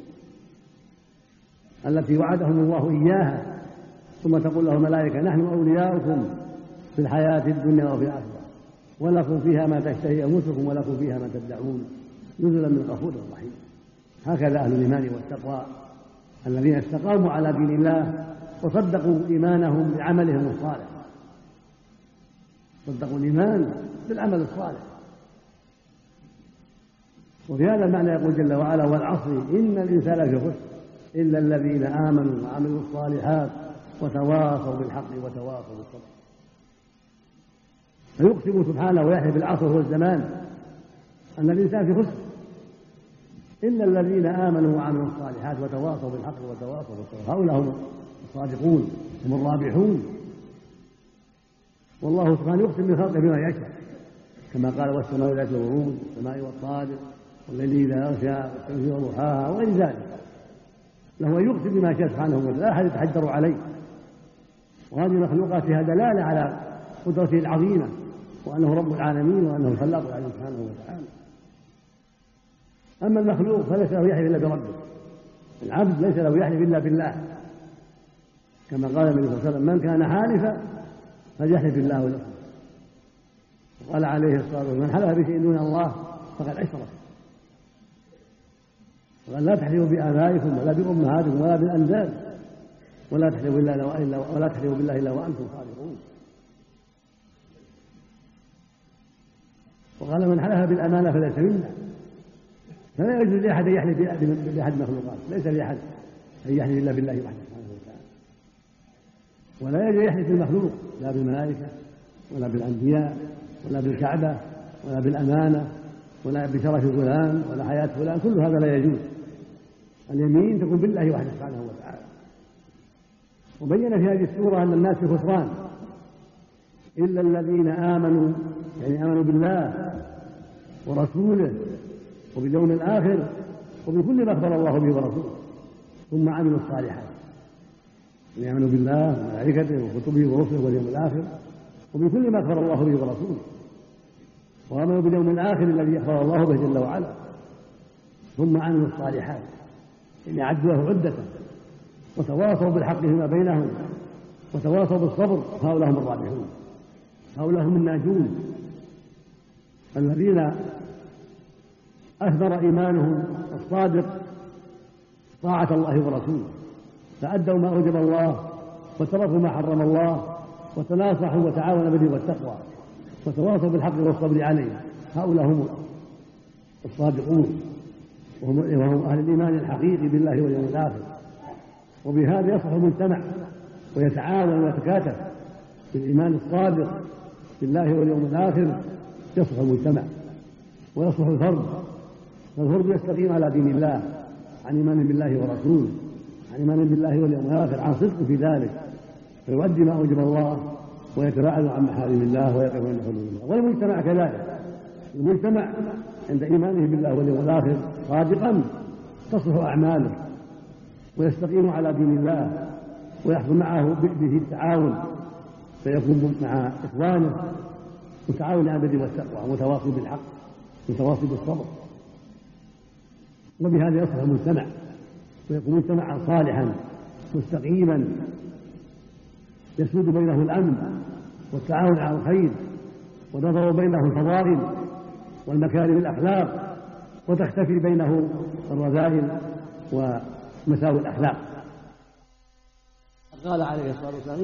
التي وعدهم الله إياها، ثم تقول له الملائكة: نحن أولياؤكم في الحياة الدنيا وفي الآخرة ولكم فيها ما تشتهي أنفسكم ولكم فيها ما تدعون نزلا من غفور رحيم. هكذا أهل الإيمان والتقوى الذين استقاموا على دين الله وصدقوا إيمانهم بعملهم الصالح، صدقوا الإيمان بالعمل الصالح. وفي هذا المعنى يقول جل وعلا: والعصر إن الإنسان لفي خسر إلا الذين آمنوا وعملوا الصالحات وتواصوا بالحق وتواصوا بالصبر. فيقسم سبحانه ويحلف بالعصر هو الزمان أن الإنسان في خسر إلا الذين آمنوا وعملوا الصالحات وتواصوا بالحق وتواصوا بالصبر، هؤلاء هم الصادقون، هم الرابحون. والله سبحانه يقسم بخلقه بما يشاء، كما قال: والسماء ذات الورود والسماء والطارق والليل إذا يغشى والشمس وضحاها وغير ذلك. له أن يقسم بما شاء سبحانه وتعالى، لا أحد يتحجر عليه. وهذه المخلوقات فيها دلالة على قدرته العظيمة، وأنه رب العالمين وأنه الخلاق العليم سبحانه وتعالى. أما المخلوق فليس له يحلف إلا بربه، العبد ليس له يحلف إلا بالله، كما قال النبي صلى الله عليه وسلم: من كان حالفا فليحلف بالله ولرسوله. وقال عليه الصلاة والسلام: من حلف بشيء دون الله فقد أشرك. وقال: لا تحلفوا بآبائكم ولا بأمهاتكم ولا بالأنداد ولا تحلفوا بالله إلا وأنتم صادقون. وقال: من حلف بالأمانة فليس منا. فلا يجوز لأحد أن يحلف بأحد المخلوقات، ليس لأحد أن يحلف إلا بالله وحده سبحانه وتعالى. ولا يجوز يحلف بالمخلوق، لا بالملائكة ولا بالأنبياء ولا بالكعبة ولا بالأمانة ولا بشرف فلان ولا حياة فلان، كل هذا لا يجوز. اليمين تكون بالله وحده سبحانه وتعالى. وبين في هذه السورة أن الناس في خسران إلا الذين آمنوا، يعني آمنوا بالله ورسوله وباليوم الآخر وبكل ما أخبر الله به ورسوله، ثم عملوا الصالحات، يعني آمنوا بالله وملائكته وكتبه ورسله واليوم الآخر وبكل ما أخبر الله به ورسوله، وآمنوا باليوم الآخر الذي أخبر الله به جل وعلا، ثم عملوا الصالحات، يعني أعدوا له عدة وتواصوا بالحق فيما بينهم وتواصوا بالصبر، هؤلاء هم الرابحون، هؤلاء هم الناجون الذين أثمر إيمانهم الصادق طاعة الله ورسوله، فأدوا ما أوجب الله وتركوا ما حرم الله وتناصحوا وتعاونوا بالبر والتقوى وتواصوا بالحق والصبر عليه، هؤلاء هم الصادقون وهم أهل الإيمان الحقيقي بالله واليوم الآخر. وبهذا يصلح المجتمع ويتعاون ويتكاتف بالإيمان الصادق بالله واليوم الآخر، يصلح المجتمع ويصلح الفرد، فالفرد يستقيم على دين الله عن إيمان بالله ورسوله، عن إيمان بالله واليوم الآخر، عن صدق في ذلك، فيؤدي ما أوجب الله ويتباعد عن محارم الله ويقف عند حدود الله. والمجتمع كذلك، المجتمع عند إيمانه بالله واليوم الآخر صادقا تصلح أعماله ويستقيم على دين الله ويحصل معه به التعاون، فيكون مع إخوانه متعاون على البر والتقوى متواصي بالحق متواصي بالصبر، وبهذا يصلح المجتمع ويكون مجتمعا صالحا مستقيما يسود بينه الأمن والتعاون على الخير ونظر بينه الفضائل والمكارم الأخلاق، وتختفي بينه الرذائل ومساوئ الأخلاق. قال عليه الصلاة والسلام: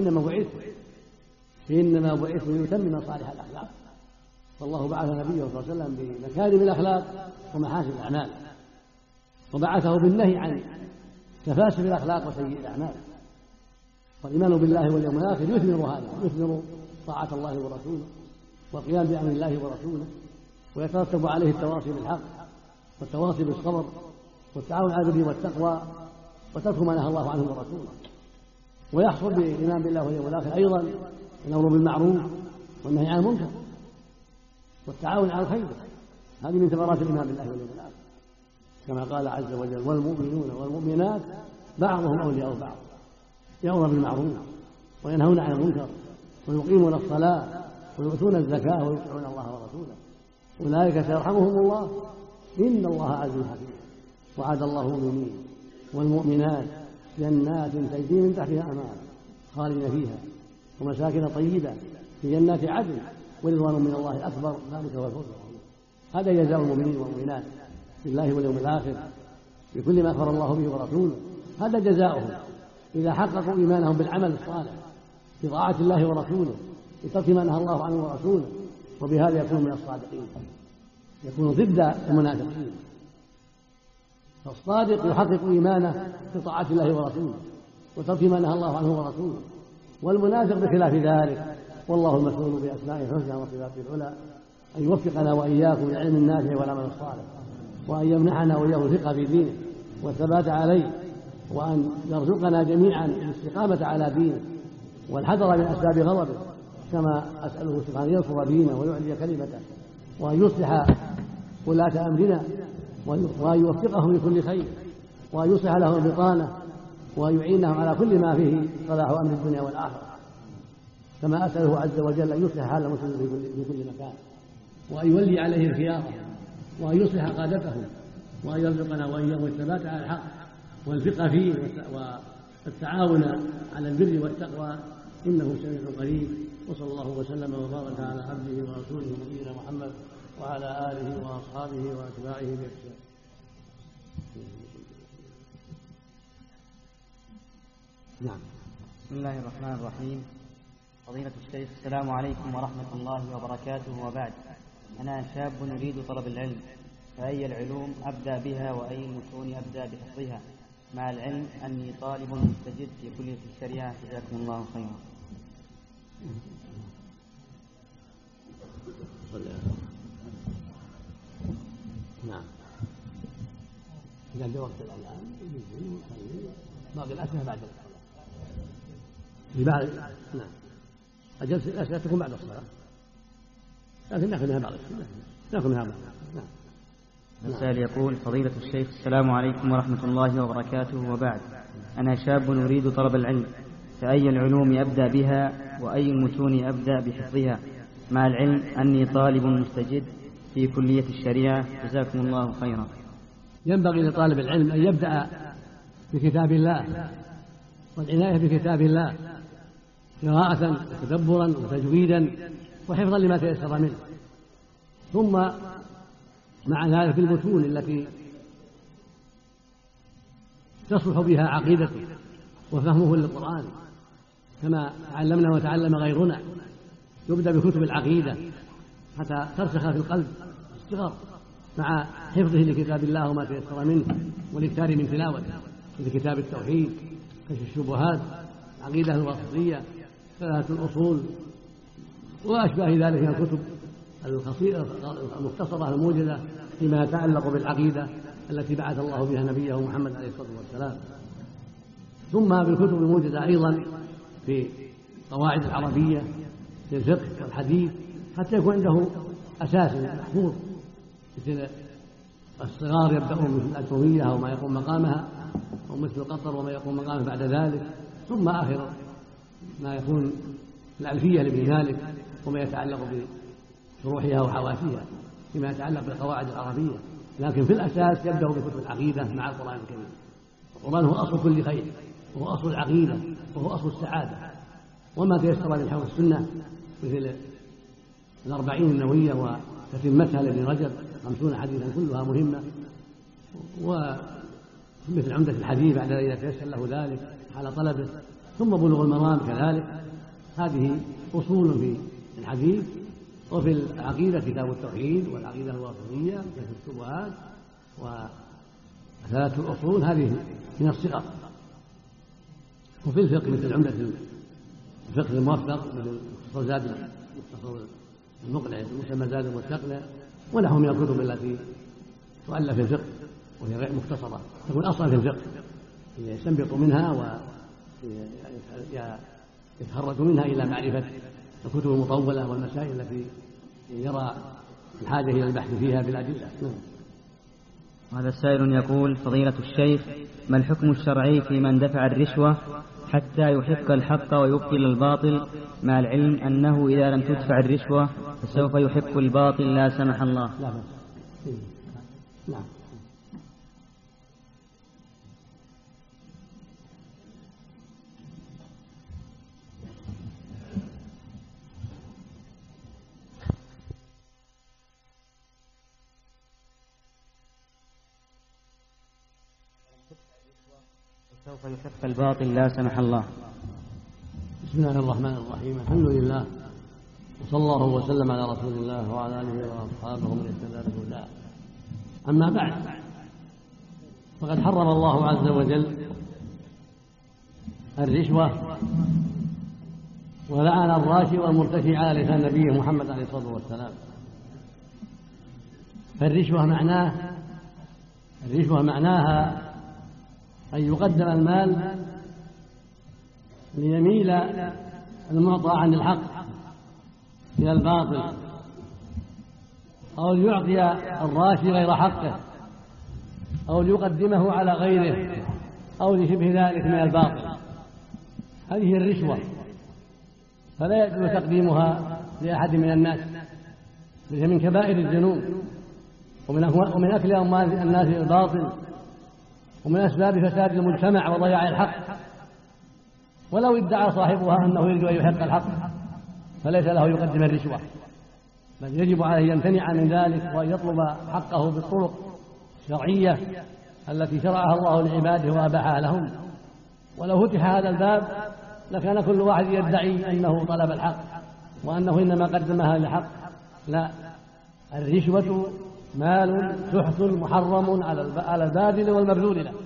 إنما بعثت ليتمم صالح الأخلاق. فالله بعث نبيه صلى الله عليه وسلم بمكارم الأخلاق ومحاسن الأعمال، وبعثه بالنهي عن تفاسد الأخلاق وسيء الأعمال. والإيمان بالله واليوم الآخر يثمر هذا، يثمر طاعة الله ورسوله والقيام بأمر الله ورسوله، ويترتب عليه التواصي بالحق والتواصي بالصبر والتعاون على البر والتقوى وترك ما نهى الله عنه ورسوله. ويحصل بالإيمان بالله واليوم الآخر أيضا الأمر بالمعروف والنهي عن المنكر والتعاون على الخير، هذه من ثمرات الإيمان بالله واليوم الآخر، كما قال عز وجل: والمؤمنون والمؤمنات بعضهم أولياء بعض يأمرون بالمعروف وينهون عن المنكر ويقيمون الصلاة ويؤتون الزكاة ويطيعون الله ورسوله أولئك سيرحمهم الله إن الله عزيز حكيم. وعد الله المؤمنين والمؤمنات جنات تجري من تحتها أنهار خالدين فيها ومساكن طيبة في جنات عدن ورضوان من الله أكبر، ذلك هو الفوز العظيم. هذا جزاء المؤمنين والمؤمنات بالله واليوم الآخر بكل ما أخبر الله به ورسوله، هذا جزاؤهم إذا حققوا إيمانهم بالعمل الصالح بطاعة الله ورسوله بترك ما نهى الله عنه ورسوله، وبهذا يكون من الصادقين، يكون ضد المنافقين. فالصادق يحقق إيمانه بطاعة الله ورسوله وترك ما نهى الله عنه ورسوله، والمنافق بخلاف ذلك. والله المسؤول بأسمائه الحسنى وصفاته العلى، أن يوفقنا وإياكم للعلم النافع والعمل الصالح، وأن يمنحنا وإياه الثقة في دينه والثبات عليه، وأن يرزقنا جميعا الاستقامة على دينه والحذر من أسباب غضبه، كما أسأله سبحانه أن ينصر دينه ويعلي كلمته، وأن يصلح ولاة أمرنا وأن يوفقهم لكل خير، وأن يصلح لهم البطانة، وأن يعينهم على كل ما فيه صلاح أمر الدنيا والآخرة، كما أسأله عز وجل أن يصلح حال المسلمين في كل مكان، وأن يولي عليهم الخيار، وأن يصلح قادتهم، وأن يرزقنا وإياهم الثبات على الحق والفقه فيه والتعاون على البر والتقوى، إنه سميع قريب. وصلى الله وسلم وبارك على عبده ورسوله نبينا محمد وعلى آله وأصحابه وأتباعه بإحسان. نعم. بسم الله الرحمن الرحيم. فضيلة الشيخ، السلام عليكم ورحمة الله وبركاته، وبعد. أنا شاب أريد طلب العلم، فأي العلوم أبدأ بها وأي المتون أبدأ بحفظها، مع العلم أني طالب مستجد في كلية الشريعة، جزاكم الله خيرا. نعم. إذا جاء وقت الأذان باقي الأسئلة بعد الصلاة. نعم. أجلس الأسئلة تكون بعد الصلاة، لكن نأخذ منها بعض السنة، نأخذ منها بعض. نعم. السائل يقول: فضيلة الشيخ، السلام عليكم ورحمة الله وبركاته، وبعد. أنا شاب أريد طلب العلم، فأي العلوم أبدأ بها وأي المتون أبدأ بحفظها، مع العلم أني طالب مستجد في كلية الشريعة، جزاكم الله خيرا. ينبغي لطالب العلم أن يبدأ بكتاب الله والعناية بكتاب الله قراءة وتدبرا وتجويدا وحفظا لما تيسر منه، ثم مع ذلك المتون التي تصلح بها عقيدته وفهمه للقرآن، كما علمنا وتعلم غيرنا. يبدأ بكتب العقيدة حتى ترسخ في القلب الصغر، مع حفظه لكتاب الله وما تيسر منه، والاكثار من تلاوته، مثل كتاب التوحيد، كشف الشبهات، العقيدة الواسطية، ثلاثة الأصول، وأشباه ذلك من الكتب القصيرة المختصرة الموجزة فيما يتعلق بالعقيدة التي بعث الله بها نبيه محمد عليه الصلاة والسلام. ثم بالكتب الموجزة أيضا في قواعد العربية في الفقه والحديث، حتى يكون عنده أساس محفوظ، مثل الصغار يبدأون مثل الألفوية أو ما يقوم مقامها، أو مثل القطر وما يقوم مقامه بعد ذلك، ثم آخر ما يكون الألفية لابن مالك وما يتعلق بشروحها وحواشيها فيما يتعلق بالقواعد العربية. لكن في الأساس يبدأ بكتب العقيدة مع القرآن الكريم. القرآن هو أصل كل خير، وهو أصل العقيدة، وهو أصل السعادة، وما تيسر من حفظ السنة مثل 40 النووية وتتمتها لابن رجب 50 حديثا كلها مهمة، ومثل عمدة الحديث بعد إذا تيسر له ذلك على طلبه، ثم بلوغ المرام كذلك. هذه أصول في الحديث. وفي العقيدة كتاب التوحيد والعقيدة الواسطية كتاب الشبهات وثلاث الأصول، هذه من الصغر. وفي الفقه مثل عمدة الفقه الموفق، مثل مختصر زاد مختصر المقنع المسمى زاد المستقنع، ونحو من الكتب التي تؤلف في الفقه وهي غير مختصرة، تكون أصلا في الفقه، يستنبط منها ويتخرج منها إلى معرفة الكتب المطولة والمسائل التي يرى الحاجة إلى البحث فيها بالأدلة. هذا السائل يقول: فضيلة الشيخ، ما الحكم الشرعي في من دفع الرشوة حتى يحق الحق ويبطل الباطل، مع العلم أنه إذا لم تدفع الرشوة فسوف يحق الباطل لا سمح الله؟ لا بأس. نعم. سوف يحق الباطل لا سمح الله. بسم الله الرحمن الرحيم. الحمد لله وصلى الله وسلم على رسول الله وعلى آله وأصحابه من اهتدى بهداه. أما بعد، فقد حرم الله عز وجل الرشوة ولعن الراشي والمرتشي على لسان نبيه محمد عليه الصلاة والسلام. فالرشوة معناها أن يقدم المال ليميل المعطى عن الحق إلى الباطل، أو ليعطي الراشي غير حقه، أو ليقدمه على غيره، أو لشبه ذلك من الباطل. هذه الرشوة، فلا يجوز تقديمها لأحد من الناس، وهي من كبائر الذنوب ومن أكل أموال الناس الباطل، ومن أسباب فساد المجتمع وضياع الحق. ولو ادعى صاحبها أنه يريد أن يحق الحق فليس له يقدم الرشوة، بل يجب عليه أن يمتنع من ذلك وأن يطلب حقه بالطرق الشرعية التي شرعها الله لعباده وأباحها لهم. ولو فتح هذا الباب لكان كل واحد يدعي أنه طلب الحق وأنه إنما قدمها لحق. لا، الرشوة مال سحت محرم على الباذل والمبذول له،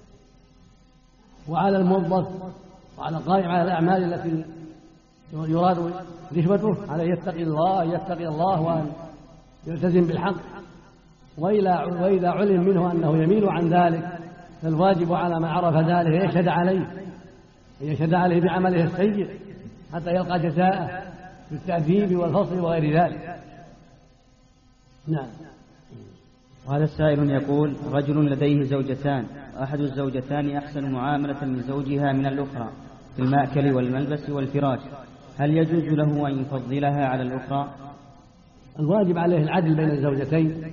وعلى الموظف وعلى القائم على الأعمال التي يراد رشوته عليه يتقي الله وأن يلتزم بالحق. وإذا علم منه أنه يميل عن ذلك فالواجب على من عرف ذلك يشهد عليه بعمله السيء حتى يلقى جزاءه بالتأديب والفصل وغير ذلك. نعم. وهذا السائل يقول: رجل لديه زوجتان، وأحد الزوجتان أحسن معاملة لزوجها من الأخرى في المأكل والملبس والفراش، هل يجوز له أن يفضلها على الأخرى؟ الواجب عليه العدل بين الزوجتين،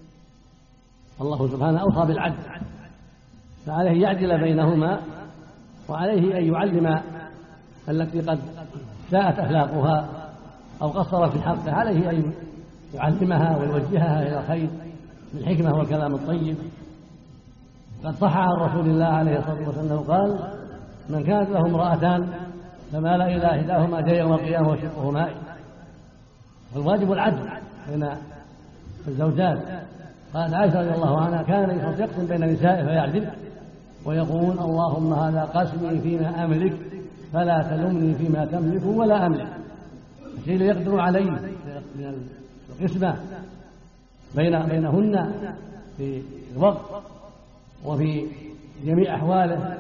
الله سبحانه أوصى بالعدل، فعليه يعدل بينهما، وعليه أن يعلم التي قد ساءت أخلاقها أو قصرت في حقها، عليه أن يعلمها ويوجهها إلى الخير بالحكمة والكلام الطيب. قد صح عن رسول الله عليه الصلاة والسلام قال: من كانت له امرأتان فمال إلى إحداهما جاء يوم القيامة وشقه مائل. فالواجب العدل بين الزوجات. قالت عائشة رضي الله عنها: كان يقسم بين نسائه فيعدل ويقول: اللهم هذا قسمي فيما أملك فلا تلمني فيما تملك ولا أملك. الشيء اللي يقدر عليه من القسمة بينهن في الوقت وفي جميع أحواله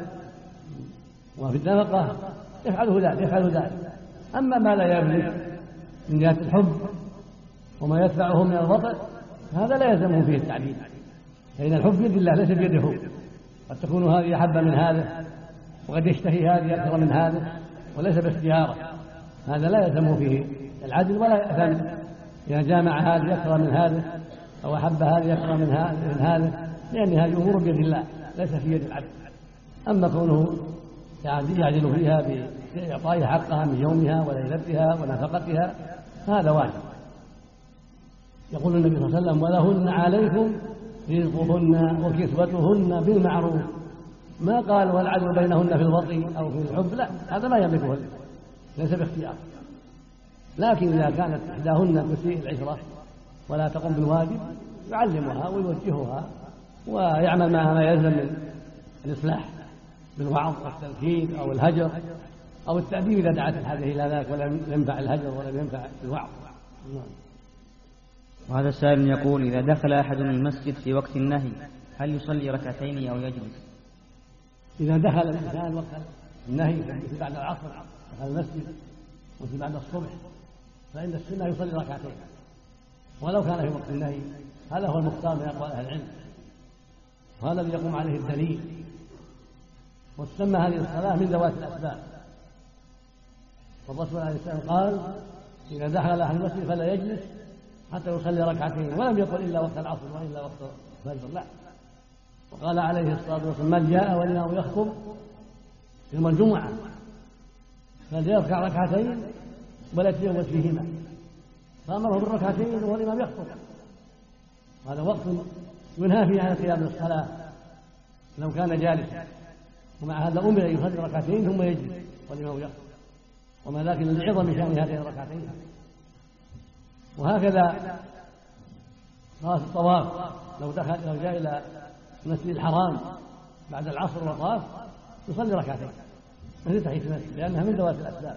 وفي النفقة يفعل ذلك. أما ما لا يملك من جهة الحب وما يدفعه من الوطء هذا لا يلزمه فيه التعديل، فإن الحب بيد الله ليس بيده. قد تكون هذه أحب من هذا، وقد يشتهي هذه أكثر من هذا، وليس باختياره. هذا لا يلزم فيه العدل ولا يأثم إذا جامع هذه أكثر من هذا أو أحب هذه أكثر من هذا، لأن هذه أمور بيد الله ليس في يد العبد. أما كونه يعدل فيها بإعطائها حقها من يومها وليلتها ونفقتها هذا واجب. يقول النبي صلى الله عليه وسلم: ولهن عليكم رزقهن وكسوتهن بالمعروف. ما قال والعدل بينهن في الوطي أو في الحب، لا، هذا ما يملكه، ليس باختيار. لكن إذا كانت إحداهن تسيء العشرة ولا تقوم بالواجب يعلمها ويوجهها ويعمل معها ما يلزم من الإصلاح بالوعظ والتنكيل أو الهجر أو التأديب إذا دعت الحاجة إلى ذلك ولم ينفع الهجر ولم ينفع الوعظ. وهذا السائل يقول: إذا دخل أحد المسجد في وقت النهي هل يصلي ركعتين أو يجلس؟ إذا دخل الإنسان وقت النهي في بعد العصر دخل المسجد وفي بعد الصبح فإن السنة يصلي ركعتين ولو كان في وقت النهي. هذا هو المختار من أقوال أهل العلم، وهذا الذي يقوم عليه الدليل. وتسمى هذه الصلاة من ذوات الأسباب. والرسول عليه السلام قال: إذا دخل أهل المسجد فلا يجلس حتى يصلي ركعتين، ولم يقل إلا وقت العصر وإلا وقت الفجر، لا. وقال عليه الصلاة والسلام: من جاء والإمام يخطب يوم الجمعة فليركع ركعتين ولا يتجوز فيهما، فأمره بالركعتين والإمام يخطب. هذا وقت ينهى فيه عن القيام للصلاة لو كان جالسا، ومع هذا أمر أن يصلي ركعتين ثم يجلس والإمام يخطب، وما لكن لعظم شأن هاتين الركعتين. وهكذا صلاة الطواف، لو جاء إلى المسجد الحرام بعد العصر وطاف يصلي ركعتين مثل تحية المسجد، لأنها من ذوات الأسباب.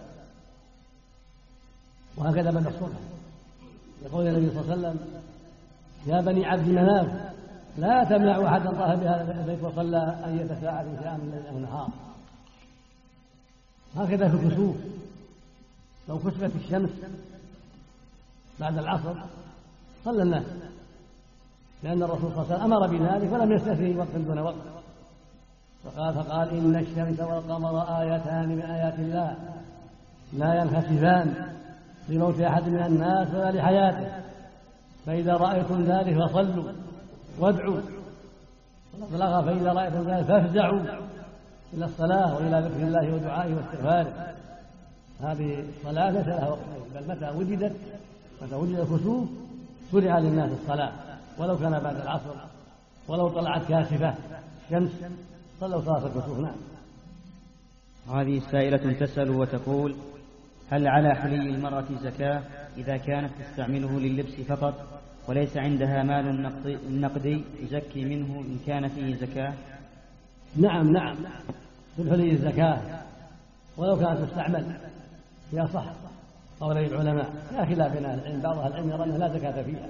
وهكذا بعد الصبح، يقول النبي صلى الله عليه وسلم: يا بني عبد مناف لا تمنعوا أحدا طاف بهذا البيت وصلى أية ساعة شاء من الليل أو النهار. هكذا في الكسوف، لو كسفت الشمس بعد العصر صلى الناس، لأن الرسول صلى الله عليه وسلم أمر بذلك ولم يستثني وقت دون وقت، فقال: إن الشمس والقمر آيتان من آيات الله لا ينخسفان لموت أحد من الناس ولا لحياته، فإذا رأيتم ذلك فصلوا وادعوا، بلغ فإذا رأيتم ذلك فافزعوا إلى الصلاة وإلى ذكر الله ودعائه واستغفاره. هذه الصلاة ليس لها وقت، بل متى وجد الكسوف شرع للناس الصلاة، ولو كان بعد العصر، ولو طلعت كاشفة الشمس صلوا صلاة الكسوف. نعم. هذه السائلة تسأل وتقول: هل على حلي المرأة زكاة إذا كانت تستعمله لللبس فقط وليس عندها مال نقدي تزكي منه إن كان فيه زكاة؟ نعم، في الحلي الزكاة ولو كانت تستعمل، هي صح قولي العلماء، لا خلاف بين أهل العلم، بعض أهل العلم يرى أنها لا زكاة فيها،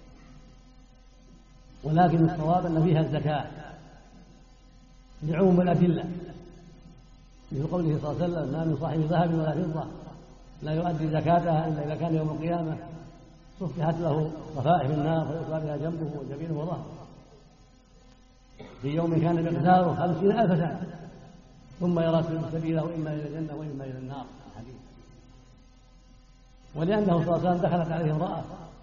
ولكن الصواب أن فيها الزكاة لعموم الأدلة، مثل قوله صلى الله عليه وسلم: ما من صاحب ذهب ولا فضة لا يؤدي زكاتها إلا إذا كان يوم القيامة صفحت له صفائح النار فيصلى بها جنبه وجبينه وظهره في يوم كان مقداره 50,000 سنة، ثم يرى سبيله إما إلى الجنة وإما إلى النار. الحديث. ولأنه صلى الله عليه وسلم دخلت عليه امرأة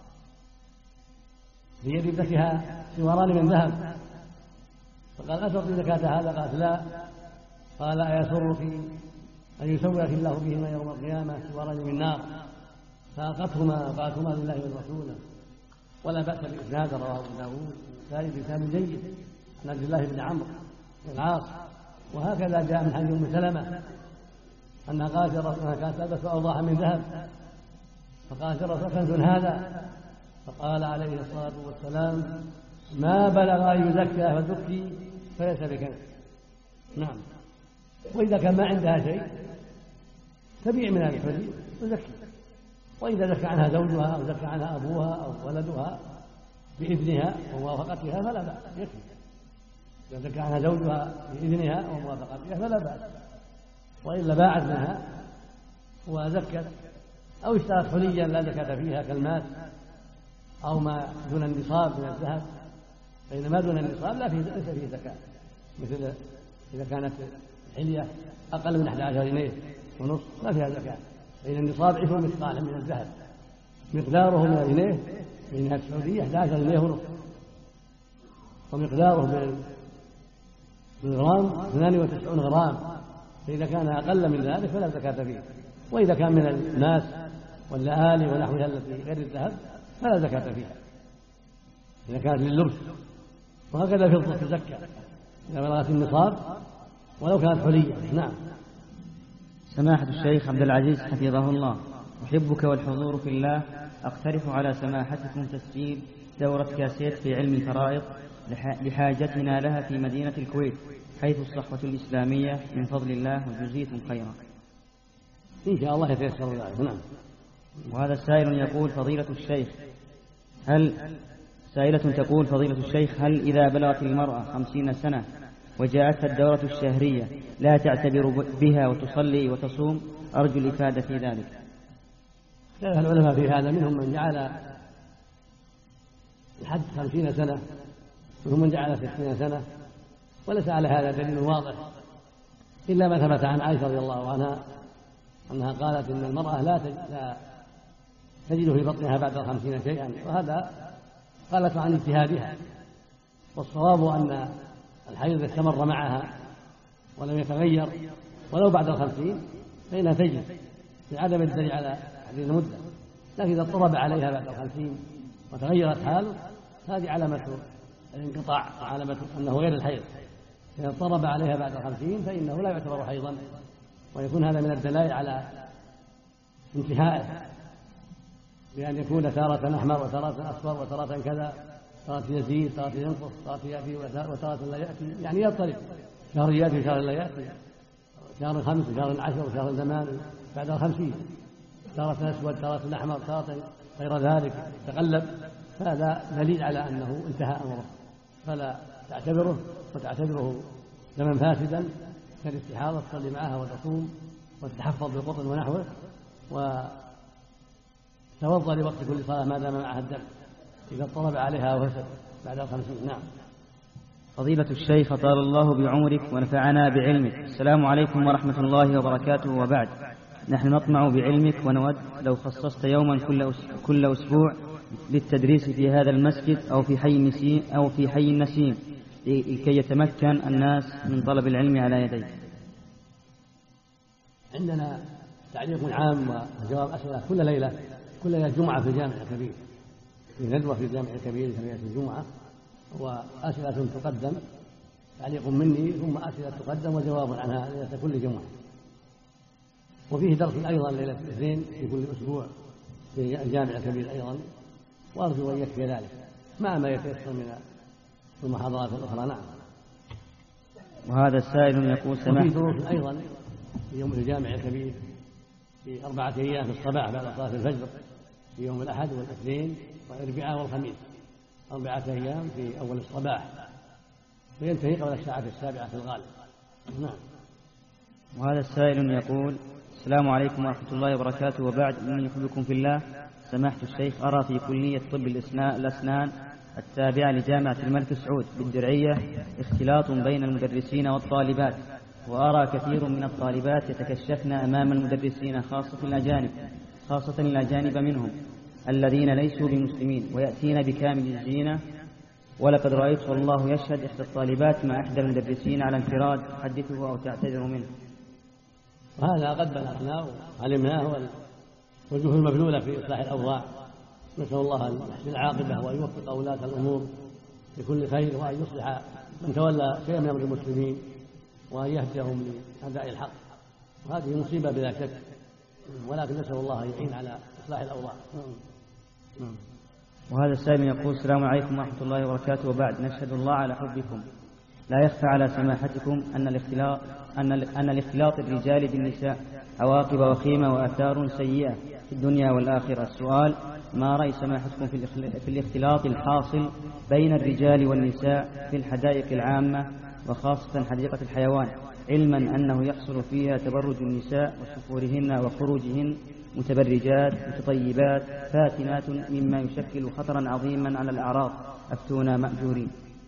بيد ابنتها سواران من ذهب، فقال: أتعطي زكاة هذا؟ قالت: لا. قال: أيسرك أن يسويك الله بهما يوم القيامة سواران من نار؟ فألقتهما وقالتهما لله ولرسوله. ولا بأس بإسناد، رواه أبو داود بإسناد جيد عن عبد الله بن عمرو بن العاص. وهكذا جاء من حديث أم سلمة أنها قالت: يا رسول الله كانت تلبس أوضاحا من ذهب، فقالت: يا رسول الله كنز هذا؟ فقال عليه الصلاة والسلام: ما بلغ أن يزكى فزكي فليس بكنز. نعم. وإذا كان ما عندها شيء تبيع من هذا الحلي تزكي، وإذا زكى عنها زوجها أو زكى عنها أبوها أو ولدها بإذنها وموافقتها فلا بأس، يكفي. إذا زكى عنها زوجها بإذنها وموافقتها فلا بأس، وإلا باعت منها وزكت أو اشترت حليا لا زكاة فيها كالمال أو ما دون النصاب من الذهب، فإن ما دون النصاب ليس فيه زكاة، مثل إذا كانت الحلية أقل من 11 جنيه ونصف ما فيها زكاة، فإن النصاب 20 مثقالا من الذهب مقداره من الجنيه من السعودية 11 جنيه ونصف، ومقداره بالغرام 92 غرام، فإذا كان أقل من ذلك فلا زكاة فيه. وإذا كان من الماس واللآلي ونحوها التي غير الذهب فلا زكاة فيها إذا كانت لللبس. وهكذا في الفضة تزكى إذا بلغت النصاب ولو كانت حلية. نعم. سماحة الشيخ عبد العزيز حفظه الله، أحبك والحضور في الله، أقترح على سماحتكم تسجيل دورة كاسيت في علم الفرائض لحاجتنا لها في مدينة الكويت، حيث الصحوة الإسلامية من فضل الله وجزيتم خيرا. إن شاء الله يتيسر ذلك. نعم. وهذا سائل يقول: فضيلة الشيخ، سائلة تقول: فضيلة الشيخ، هل إذا بلغت المرأة 50 سنة وجاءتها الدورة الشهرية لا تعتبر بها وتصلي وتصوم؟ أرجو الإفادة في ذلك. اختلف العلماء في هذا، منهم من جعل الحد 50 سنة ومنهم من جعل 60 سنة، وليس على هذا دليل واضح إلا ما ثبت عن عائشة رضي الله عنها أنها قالت إن المرأة لا تجد في بطنها بعد 50 شيئا، وهذا قالت عن اجتهادها، والصواب أن الحيض إذا استمر معها ولم يتغير ولو بعد 50 فإنها تجد لعدم الدليل على هذه المدة، لكن إذا اضطرب عليها بعد 50 وتغيرت حاله هذه علامة الانقطاع وعلامة أنه غير الحيض، إذا اضطرب عليها بعد 50 فإنه لا يعتبر حيضا، ويكون هذا من الدلائل على انتهائه، بأن يكون تارة أحمر وتارة أصفر وتارة كذا، تارة يزيد، تارة ينقص، تارة يأتي وتارة لا يأتي، يعني يضطرب، شهر يأتي وشهر لا يأتي، شهر 5 وشهر 10 وشهر 8 بعد 50، تارة أسود، تارة أحمر، تارة غير ذلك تقلب، هذا دليل على أنه انتهى أمره، فلا تعتبره وتعتبره دما فاسدا كالاستحاضة، تصلي معها وتصوم وتتحفظ بالقطن ونحوه، وتوضأ لوقت كل صلاة ما دام معها الدم إذا اضطرب عليها وفسد بعد 50. نعم. فضيلة الشيخ طال الله بعمرك ونفعنا بعلمك، السلام عليكم ورحمة الله وبركاته، وبعد، نحن نطمع بعلمك ونود لو خصصت يوما كل أسبوع للتدريس في هذا المسجد أو في حي النسيم لكي يتمكن الناس من طلب العلم على يديك. عندنا تعليق عام وجواب أسئلة كل ليلة جمعة في الجامع الكبير، في ندوة في الجامع الكبير في ليلة الجمعة، وأسئلة تقدم، تعليق مني ثم أسئلة تقدم وجواب عنها ليلة كل جمعة، وفيه درس أيضا ليلة الاثنين في كل أسبوع في الجامع الكبير أيضا، وأرجو أن يكفي ذلك مع ما يتيسر من المحاضرات الأخرى. نعم. وهذا السائل يقول وفي دروس أيضا في يوم الجامع الكبير في 4 أيام في الصباح بعد صلاة الفجر في يوم الأحد والاثنين والأربعاء والخميس، 4 أيام في أول الصباح وينتهي قبل الساعة 7 في الغالب. نعم. وهذا السائل يقول السلام عليكم ورحمة الله وبركاته، وبعد، إني أحبكم في الله، سماحة الشيخ، أرى في كلية طب الأسنان التابعة لجامعة الملك سعود بالدرعية اختلاط بين المدرسين والطالبات، وأرى كثير من الطالبات يتكشفن أمام المدرسين خاصة الأجانب منهم الذين ليسوا بمسلمين، ويأتين بكامل الزينة، ولقد رأيت والله يشهد إحدى الطالبات مع إحدى المدرسين على انفراد تحدثه أو تعتذر منه. وهذا قد بلغناه وعلمناه، والوجوه المبذولة في إصلاح الأوضاع، نسأل الله أن يحسن العاقبة وأن يوفق ولاة الأمور لكل خير، وأن يصلح من تولى شيئا من أمر المسلمين، وأن يهديهم لأداء الحق، وهذه مصيبة بلا شك، ولكن نسأل الله أن يعين على إصلاح الأوضاع. وهذا السائل يقول السلام عليكم ورحمة الله وبركاته، وبعد، نشهد الله على حبكم، لا يخفى على سماحتكم أن الاختلاط الرجال بالنساء عواقب وخيمة وآثار سيئة في الدنيا والآخرة. السؤال: ما رأي سماحتكم في الاختلاط الحاصل بين الرجال والنساء في الحدائق العامة وخاصة حديقة الحيوان، علما أنه يحصل فيها تبرج النساء وسفورهن وخروجهن متبرجات متطيبات فاتنات، مما يشكل خطرا عظيما على الأعراض، أفتونا مأجورين.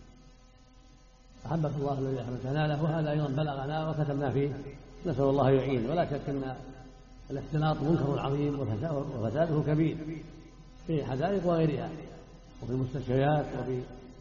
أحبك الله الذي أحببتنا له، وهذا أيضا بلغنا وكتبنا فيه، نسأل الله يعين، ولا شك أن الاختلاط منكر عظيم وفساده كبير في الحدائق وغيرها، وفي المستشفيات وفي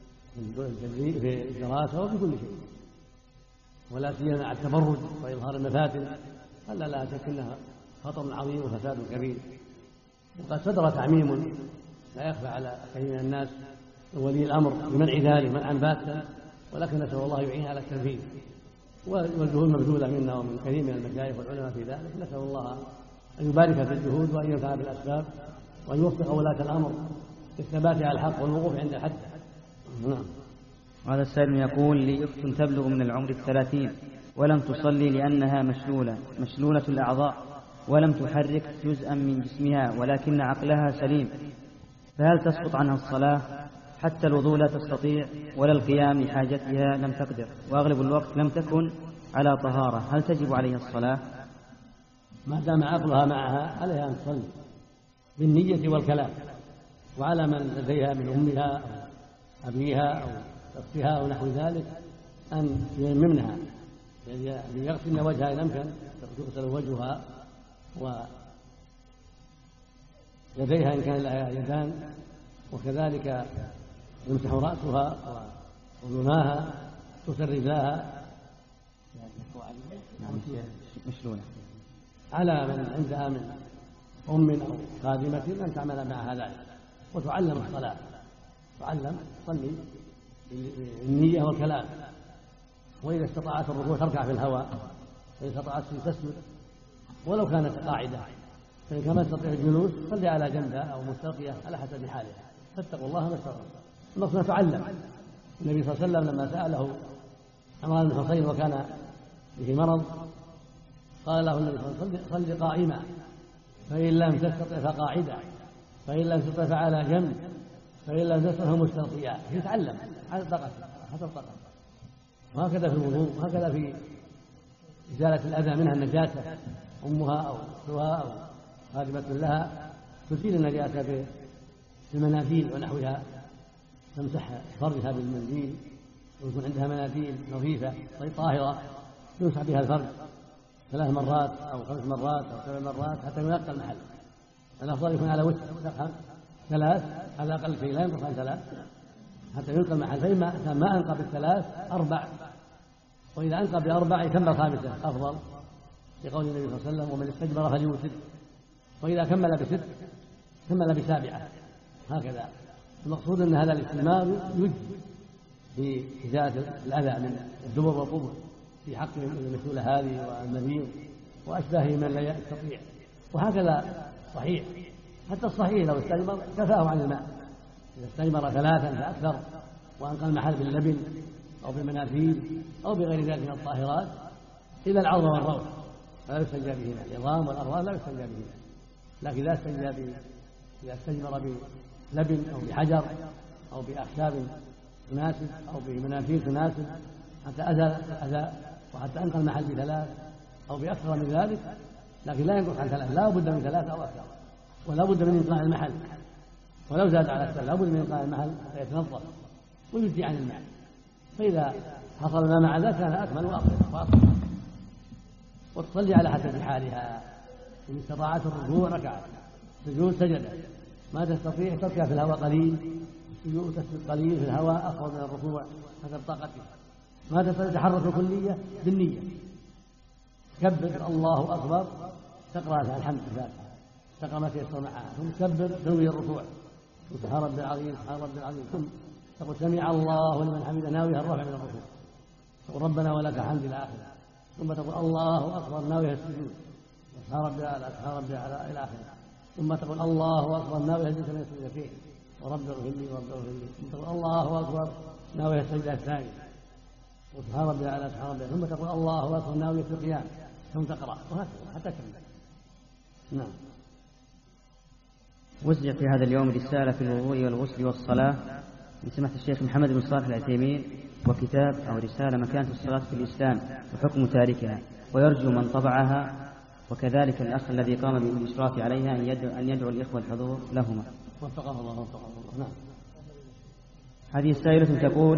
الدراسة وفي كل شيء، ولا سيما مع التبرج وإظهار المفاتن، هذا لا شك أنها خطر عظيم وفساد كبير. وقد صدر تعميم لا يخفى على كثير من الناس ولي الأمر بمنع ذلك منعا باتا، ولكن نسأل الله يعين على التنفيذ، والجهود مبذولة منا ومن كثير من المشايخ والعلماء في ذلك، نسأل الله أن يبارك في الجهود وأن ينفع بالأسباب وأن يوفق ولاة الأمر للثبات على الحق والوقوف عند الحد. نعم. هذا السائل يقول لي أخت تبلغ من العمر 30 ولم تصلي لأنها مشلولة الأعضاء، ولم تحرك جزءا من جسمها ولكن عقلها سليم، فهل تسقط عنها الصلاة؟ حتى الوضوء لا تستطيع ولا القيام لحاجتها لم تقدر، وأغلب الوقت لم تكن على طهارة، هل تجب عليها الصلاة؟ ما دام عقلها معها عليها أن تصلي بالنية والكلام، وعلى من لديها من أمها أو أبيها أو أختها أو نحو ذلك أن ييممنها، يعني يغسلن وجهها إن أمكن، تغسل وجهها ويديها إن كان لها يدان، وكذلك يمسح رأسها وأذناها، تغسل رجلاها، مشلولة، على من عندها من أم أو خادمة أن تعمل معها ذلك، وتعلم الصلاة، تعلم تصلي بالنية والكلام، وإذا استطاعت الركوع تركع في الهواء، وإذا استطاعت تسجد ولو كانت قاعدة، فإن كانت تستطيع الجلوس صلي على جنبها أو مستلقية على حسب حالها، فاتقوا الله ما استطعتم. النص نتعلم. النبي صلى الله عليه وسلم لما سأله عمران بن حصين وكان به مرض قال له النبي صلى الله عليه وسلم صل قائما، فإن لم تستطع فقاعدا، فإن لم تستطع فعلى جنب، فإن لم تستطع فمستلقيا. يتعلم على طاقته حسب طاقته. وهكذا في الوضوء، وهكذا في إزالة الأذى منها النجاسة، أمها أو أختها أو خادمة لها تزيل النجاسة بالمناديل ونحوها، تمسح فرجها بالمنديل، ويكون عندها مناديل نظيفة طاهرة يمسح بها الفرج 3 مرات أو 5 مرات أو 7 مرات حتى ينقى المحل. الأفضل يكون على وسط 3 على الأقل شيء، لا ينقص عن 3 حتى ينقى المحل. فإما كان ما أنقى ب3 4، وإذا أنقى ب4 يكمل 5 أفضل، لقول النبي صلى الله عليه وسلم ومن استجمر فليوتر، وإذا كمل ب6 كمل ب7. هكذا المقصود أن هذا الاستجمار يجزي في إزالة الأذى من الدبر والقبر في حق المسؤول هذه والنبي وأشباهه من لا يستطيع. وهكذا صحيح، حتى الصحيح لو استجمر كفاه عن الماء، إذا استجمر 3 فأكثر وأنقى المحل باللبن أو بالمنافيل أو بغير ذلك من الطاهرات إلا العظم والروث لا يستنجى بهما، العظام والأرواث لا يستنجى بهما. لكن إذا استجمر بلبن أو بحجر أو بأخشاب تناسب أو بمنافيل تناسب حتى أذى وحتى أنقى المحل ب3 أو بأكثر من ذلك، لكن لا ينقص عن 3، لا بد من 3 أو أكثر، ولا بد من إنقاء المحل، ولو زاد على 3 لا بد من إنقاء المحل حتى يتنظف ويجزي عن الماء. فإذا حصل ما مع ذلك كان أكمل وأفضل. وتصلي على حسب حالها، إن استطاعت الركوع ركعت، سجود سجدت، ما تستطيع تركع في الهواء قليل، سجود تسجد قليل في الهواء أفضل من الركوع حسب طاقتها. ما تستطيع تحرك الكلية بالنية، تكبر الله أكبر، تقرأ الحمد لله، تقرأ ما تيسر معها، ثم تكبر تنوي الركوع، سبحان ربي العظيم سبحان ربي العظيم، ثم تقول سمع الله لمن حمده ناويها الرفع من الركوع، تقول ربنا ولك الحمد إلى آخره، ثم تقول الله أكبر ناويها السجود، سبحان ربي الأعلى سبحان ربي الأعلى إلى آخره، ثم تقول الله أكبر ناويها الجلسة من السجدتين ورب اغفر لي ورب اغفر لي، ثم تقول الله أكبر ناويها السجدة الثانية وسبحان ربي الأعلى سبحان ربي، ثم تقول الله أكبر ناوية في القيام، ثم تقرأ وهكذا حتى تكمل. نعم. وزع في هذا اليوم رسالة في الوضوء والغسل والصلاة من سماحة الشيخ محمد بن صالح العثيمين، وكتاب أو رسالة مكانة الصلاة في الإسلام وحكم تاركها، ويرجو من طبعها وكذلك الأخ الذي قام بالإشراف عليها أن يدعو الإخوة الحضور لهما. وفقه الله وفقه الله. نعم. هذه السائلة تقول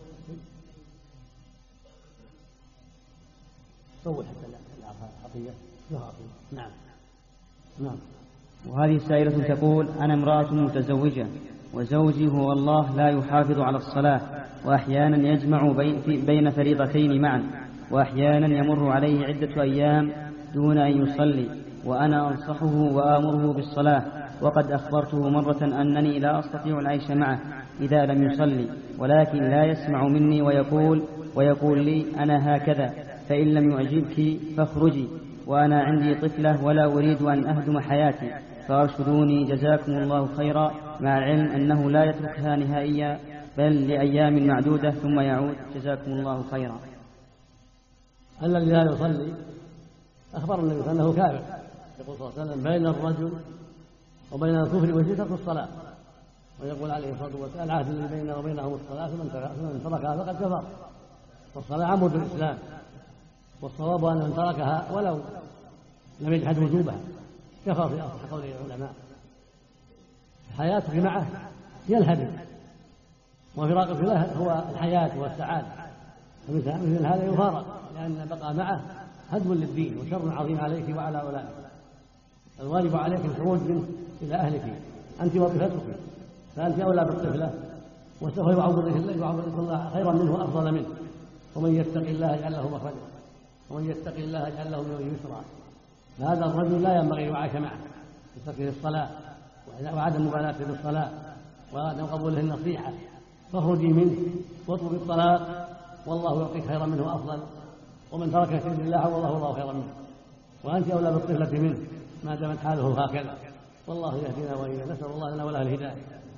صور حتى العطية. نعم. نعم. وهذه السائلة تقول أنا امرأة متزوجة وزوجي هو الله لا يحافظ على الصلاة، وأحيانا يجمع بين فريضتين معا، وأحيانا يمر عليه عدة أيام دون أن يصلي، وأنا أنصحه وآمره بالصلاة، وقد أخبرته مرة أنني لا أستطيع العيش معه إذا لم يصلي، ولكن لا يسمع مني ويقول لي أنا هكذا، فإن لم يعجبك فاخرجي، وأنا عندي طفلة ولا أريد أن أهدم حياتي، فأرشدوني جزاكم الله خيرا، مع العلم أنه لا يتركها نهائيا بل لأيام معدودة ثم يعود، جزاكم الله خيرا. الذي لا يصلي أخبر النبي أنه كافر، يقول صلى الله عليه وسلم بين الرجل وبين الكفر والشرك الصلاة، ويقول عليه الصلاة والسلام العهد الذي بيننا وبينهم الصلاة فمن تركها فقد كفر، والصلاة عمود الإسلام، والصواب أن من تركها ولو لم يجحد وجوبها كفر في أصح قول العلماء. حياتك معه هي الهدم، وفراقك له هو الحياة والسعادة، فمثل هذا يفارق، لأن بقى معه هدم للدين وشر عظيم عليك وعلى أولادك. الواجب عليك الخروج منه إلى أهلك أنت وطفلتك، فأنت أولى بالطفلة، وسوف يعوضك الله خيرا منه وأفضل منه، ومن يتق الله يجعل له مخرجا ومن يتق الله يجعل له من يسرا. فهذا الرجل لا ينبغي يعاش معه بترك الصلاة وعدم مبالاته بالصلاة وعدم قبوله النصيحة، فاخرجي منه واطلب الطلاق والله يعطيك خيرا منه وأفضل، ومن ترك شيء لله والله الله خيرا منه، وأنت أولى بالطفلة منه ما دامت حاله هكذا. والله يهدينا وإياه، نسأل الله لنا وله الهداية.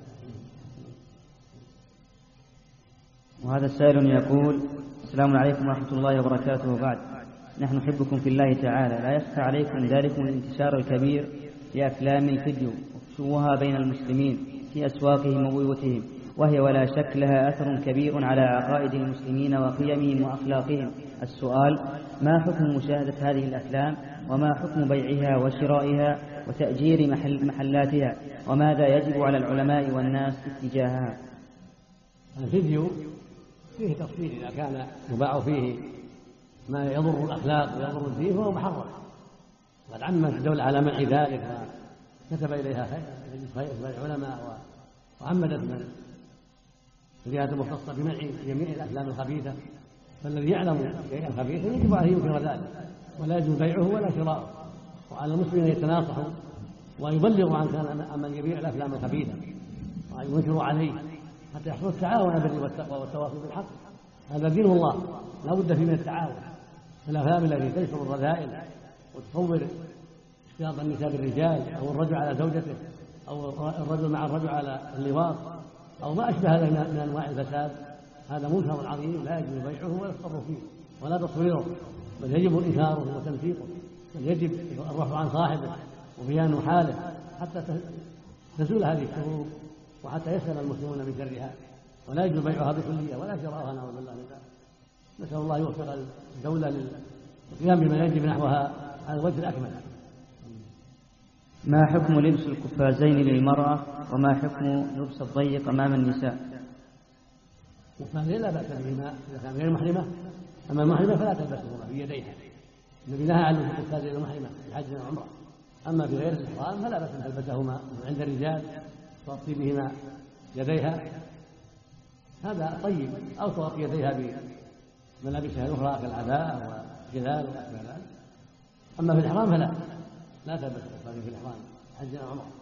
وهذا السائل يقول: السلام عليكم ورحمة الله وبركاته، وبعد، نحن نحبكم في الله تعالى، لا يخفى عليكم ذلكم الانتشار الكبير لأفلام الفيديو وفشوها بين المسلمين في أسواقهم وبيوتهم، وهي ولا شك لها أثر كبير على عقائد المسلمين وقيمهم وأخلاقهم. السؤال: ما حكم مشاهدة هذه الأفلام، وما حكم بيعها وشرائها وتأجير محلاتها، وماذا يجب على العلماء والناس اتجاهها؟ الفيديو فيه تفصيل، إذا كان يباع فيه ما يضر الأخلاق ويضر الدين فهو محرم. قد عمت الدولة على منع ذلك وكتب إليها خير العلماء وعمدت من الجهات المختصة بمنع جميع الأفلام الخبيثة، فالذي يعلم شيئا خبيثا يجب عليه ينكر ذلك، ولا يجوز بيعه ولا شراؤه. وعلى المسلمين يتناصحوا ويبلغوا عن من يبيع الأفلام الخبيثة وينكروا عليه حتى يحصل التعاون على البر والتقوى والتواصي بالحق. هذا دين الله، لا بد فيه من التعاون. الأفلام التي تنشر الرذائل وتصور اختلاط النساء بالرجال، أو الرجل على زوجته، أو الرجل مع الرجل على اللواط، أو ما أشبه هذا من أنواع الفساد، هذا منكر عظيم لا يجب بيعه ولا التصرف فيه ولا تصويره، بل يجب إنكاره وتنفيقه، بل يجب الرفع عن صاحبه وبيان حاله حتى تزول هذه الشرور وحتى يسلم المسلمون من شرها، ولا يجب بيعها بكلية ولا شراؤها، نعوذ بالله من ذلك. نسأل الله يوفق الدولة للقيام بما يجب نحوها على الوجه الأكمل. ما حكم لبس القفازين للمرأة، وما حكم لبس الضيق أمام النساء؟ القفازين لا بأس بهما إذا كان غير محرمة، أما المحرمة فلا تلبسهما في يديها، النبي نهى عن لبس القفازين للمحرمة في حج وعمرة. أما في غير الإحرام فلا بأس أن تلبسهما عند الرجال تغطي بهما يديها، هذا طيب، أو تغطي يديها بملابسها الأخرى كالعباءة والجلال وأشبه ذلك. أما في الإحرام فلا تلبس القفازين في الإحرام حج أو عمرة.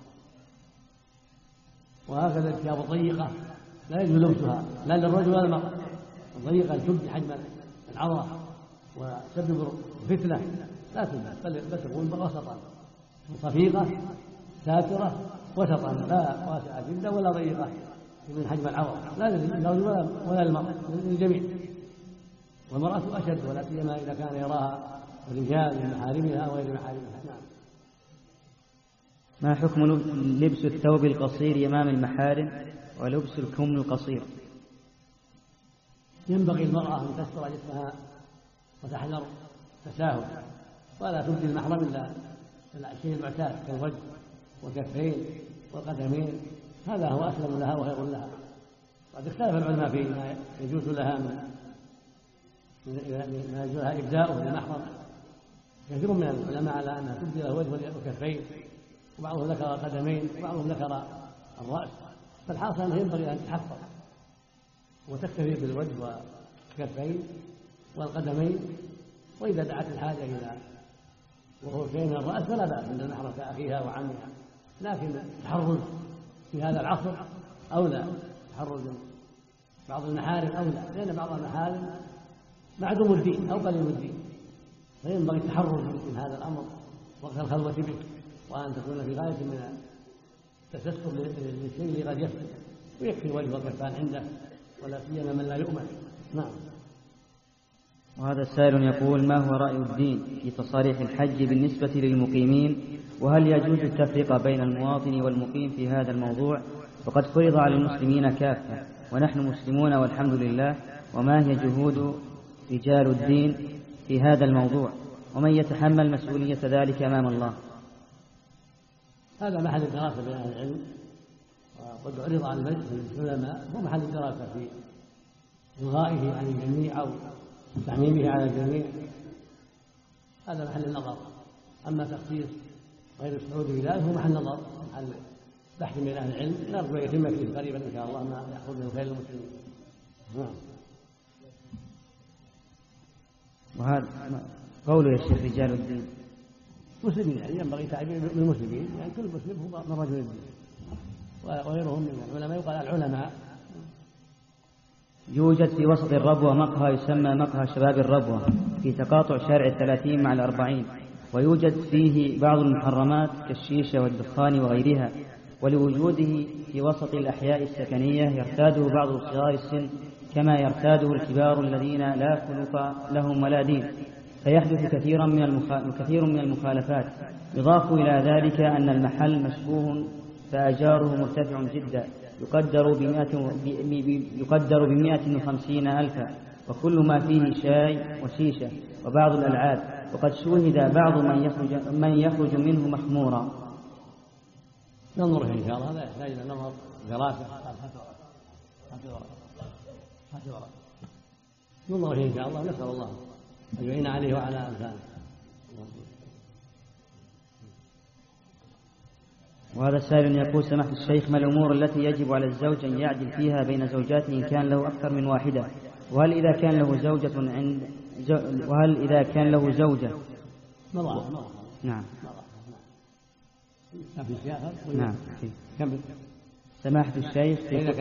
وهكذا الثياب الضيقة لا يجوز لبسها لا للرجل ولا المرأة، الضيقة تبدي حجم العورة وتسبب فتنة لا تلبس، بل تكون وسطا، صفيقة ساترة وسطا، لا واسعة جدا ولا ضيقة من حجم العورة، لا للرجل ولا للمرأة، للجميع. والمرأة أشد، ولا سيما إذا كان يراها الرجال من محارمها وغير محارمها. نعم. ما حكم لبس الثوب القصير أمام المحارم ولبس الكم القصير؟ ينبغي المرأة أن تستر جسمها وتحذر تساهل، ولا تبدي المحرم إلا الشيء المعتاد كالوجه والكفين والقدمين، هذا هو أسلم لها وخير لها. وقد اختلف العلماء في ما يجوز لها ما يجوز لها إبداؤه للمحرم. كثير من العلماء على أنها تبدي له الوجه والكفين، وبعضهم ذكر القدمين وبعضهم ذكر الرأس، فالحاصل أنه ينبغي أن تحفظ وتكتفي بالوجه والكفين والقدمين، وإذا دعت الحاجة إلى وهو كين الرأس فلا بأس عند المحرم كأخيها وعمها، لكن التحرز في هذا العصر أولى، تحرز بعض المحارم أولى، لأن بعض المحارم معدوم الدين أو قليل الدين، فينبغي التحرز من هذا الأمر وقت الخلوة به، وأن تكون في غاية من التستر للشيء اللي قد يفتن، ويكفي الوجه والكفان عنده، ولا سيما من لا يؤمن. نعم. وهذا السائل يقول: ما هو رأي الدين في تصاريح الحج بالنسبة للمقيمين، وهل يجوز التفرقة بين المواطن والمقيم في هذا الموضوع؟ وقد فرض على المسلمين كافة ونحن مسلمون والحمد لله، وما هي جهود رجال الدين في هذا الموضوع، ومن يتحمل مسؤولية ذلك أمام الله؟ هذا محل الدراسة بين أهل العلم، وقد عرض على العلماء، هو محل الدراسة في إلغائه عن الجميع أو تعميمه على الجميع، هذا محل النظر. أما تخصيص غير السعود بذلك هو محل نظر، محل بحث من أهل العلم، نرجو أن يتم فيه قريبا إن شاء الله ما يحصل من خير المسلمين. نعم. وهذا قوله يا شيخ رجال الدين مسلمين، يعني ينبغي تعبير بالمسلمين، يعني كل مسلم هو من رجل الدين، وغيرهم من العلماء يقال العلماء، يوجد في وسط الربوة مقهى يسمى مقهى شباب الربوة في تقاطع شارع 30 مع 40، ويوجد فيه بعض المحرمات كالشيشة والدخان وغيرها، ولوجوده في وسط الأحياء السكنية يرتاده بعض صغار السن كما يرتاده الكبار الذين لا خلق لهم ولا دين، فيحدث كثير من المخالفات. يضاف إلى ذلك أن المحل مشبوه فأجاره مرتفع جدا، يقدر ب150 ألفا، وكل ما فيه شاي وشيشة وبعض الألعاب، وقد شوهد بعض من يخرج منه مخمورا. ننظر فيه إن شاء الله، هذا يحتاج إلى نظر دراسة. ننظر فيه إن شاء الله، نسأل الله أن يعين عليه وعلى أمثاله. وهذا السائل يقول: سماحة الشيخ، ما الأمور التي يجب على الزوج أن يعدل فيها بين زوجاته إن كان له أكثر من واحدة؟ وهل إذا كان له زوجة نعم في سياقه. نعم. سماحة الشيخ،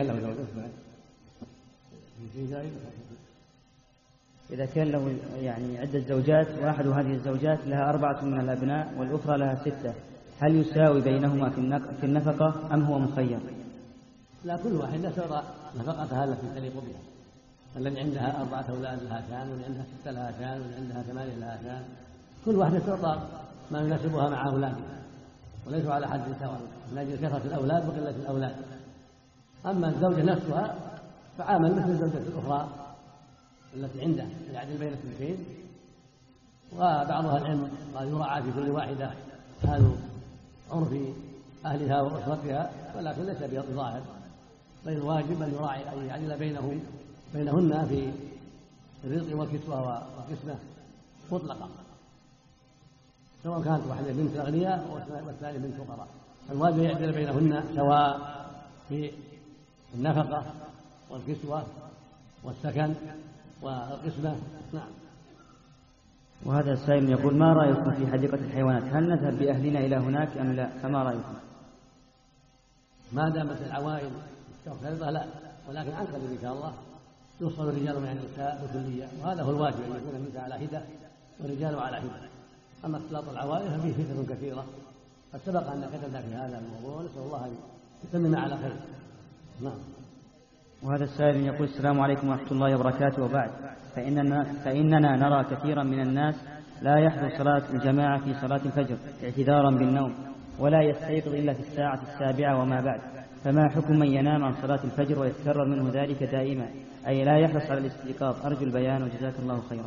إذا كان له يعني عدة زوجات، وأحد هذه الزوجات لها 4 من الأبناء والأخرى لها 6، هل يساوي بينهما في النفقة أم هو مخير؟ لا، كل واحدة ترى نفقتها التي تليق بها. الذي عندها 4 أولاد لها شان، واللي عندها 6 لها شان، واللي عندها 8 لها شان. كل واحدة تعطى ما يناسبها مع أولادها، وليسوا على حد سواء من أجل كثرة الأولاد وقلة الأولاد. أما الزوجة نفسها فعامل مثل الزوجة الأخرى التي عندها، يعدل بين اثنتين. وبعض أهل العلم قال يراعى في كل واحدة حال عرف أهلها وأسرتها، ولكن ليس بظاهر، بل الواجب أن يراعي أن يعدل بينهن في الرزق والكسوة والقسمة مطلقا، سواء كانت واحدة بنت أغنياء والثانية بنت فقراء. الواجب يعدل بينهن سواء في النفقة والكسوة والسكن والقسمة. نعم. وهذا السائل يقول: ما رأيكم في حديقة الحيوانات؟ هل نذهب بأهلنا إلى هناك أم لا؟ فما رأيكم؟ ما دامت العوائل مختلطة لا، ولكن عن قريب إن شاء الله يوصل الرجال مع النساء بكلية، وهذا هو الواجب، أن يكون النساء على حدة والرجال على حدة. أما اختلاط العوائل ففيه فتن كثيرة، قد سبق أن كتبنا في هذا الموضوع، ونسأل الله أن يتمم على خير. نعم. وهذا السائل يقول: السلام عليكم ورحمة الله وبركاته، وبعد، فإننا نرى كثيرا من الناس لا يحضر صلاة الجماعة في صلاة الفجر اعتذارا بالنوم، ولا يستيقظ إلا في الساعة 7 وما بعد، فما حكم من ينام عن صلاة الفجر ويتكرر منه ذلك دائما، أي لا يحرص على الاستيقاظ؟ أرجو البيان وجزاك الله خيرا.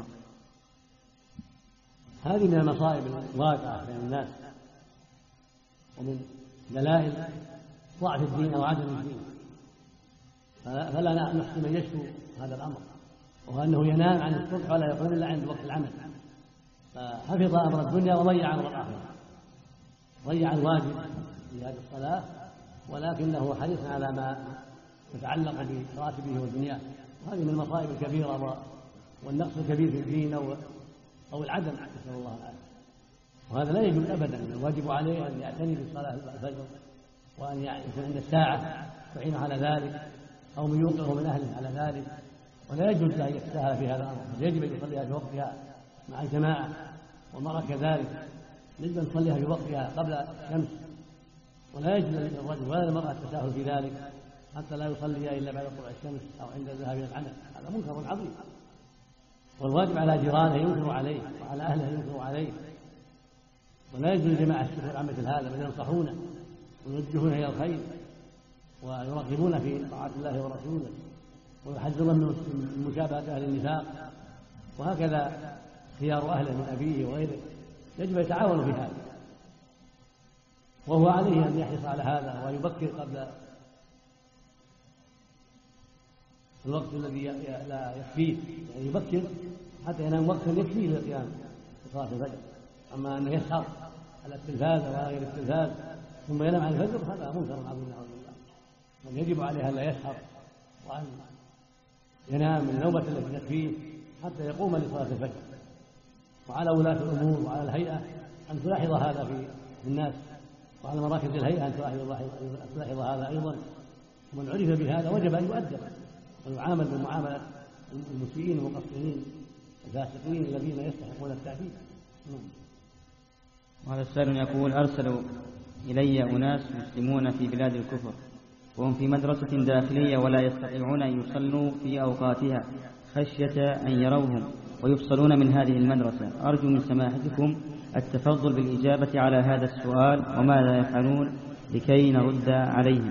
هذه من المصائب الواقعة بين الناس، ومن دلائل ضعف الدين أو عدم الدين، فلا نحسن من يشكو هذا الأمر، وهو أنه ينام عن الصبح ولا يقوم إلا عند وقت العمل، فحفظ أمر الدنيا وضيع أمر الآخرة، ضيع الواجب في هذه الصلاة، ولكنه حريص على ما يتعلق براتبه ودنياه. وهذه من المصائب الكبيرة والنقص الكبير في الدين أو العدم، نسأل الله العافية. وهذا لا يجوز أبدا. الواجب عليه أن يعتني بصلاة الفجر، وأن يكون عند الساعة تعين على ذلك، أو من يوقظه من أهله على ذلك، ولا يجوز له أن يتساهل في هذا الأمر، يجب أن يصليها في وقتها مع الجماعة. والمرأة كذلك يجب أن تصليها في وقتها قبل الشمس، ولا يجوز للرجل ولا للمرأة التساهل في ذلك حتى لا يصلي إلا بعد طلوع الشمس أو عند الذهاب إلى العمل. هذا منكر عظيم، والواجب على جيرانه ينكر عليه، وعلى أهله ينكر عليه، ولا يجوز لجماعة الشيوخ عن مثل هذا، بل ينصحونه ويوجهون إلى الخير ويرغبون في طاعة الله ورسوله، ويحذرون من مشابهة أهل النفاق. وهكذا خيار أهله من أبيه وغيره يجب يتعاونوا في هذا، وهو عليه أن يحرص على هذا ويبكر قبل الوقت الذي لا يكفيه، يعني يبكر حتى ينام وقتا يكفيه للقيام بصلاة الفجر. أما أنه يسهر على التلفاز وغير التلفاز ثم ينام عن الفجر هذا منكر عظيم نعوذ بالله. من يجب عليه ألا يسهر، وأن ينام من النومة التي تكفيه حتى يقوم لصلاة الفجر. وعلى ولاة الأمور وعلى الهيئة أن تلاحظ هذا في الناس، وعلى مراكز الهيئة أن تلاحظ هذا أيضا. ومن عرف بهذا وجب أن يؤدب ويعامل بمعاملة المسيئين المقصرين الفاسقين الذين يستحقون التأديب. وهذا السائل يقول: أرسلوا إلي أناس مسلمون في بلاد الكفر وهم في مدرسة داخلية ولا يستطيعون أن يصلوا في أوقاتها خشية أن يروهم ويفصلون من هذه المدرسة. أرجو من سماحتكم التفضل بالإجابة على هذا السؤال، وماذا يفعلون لكي نرد عليهم؟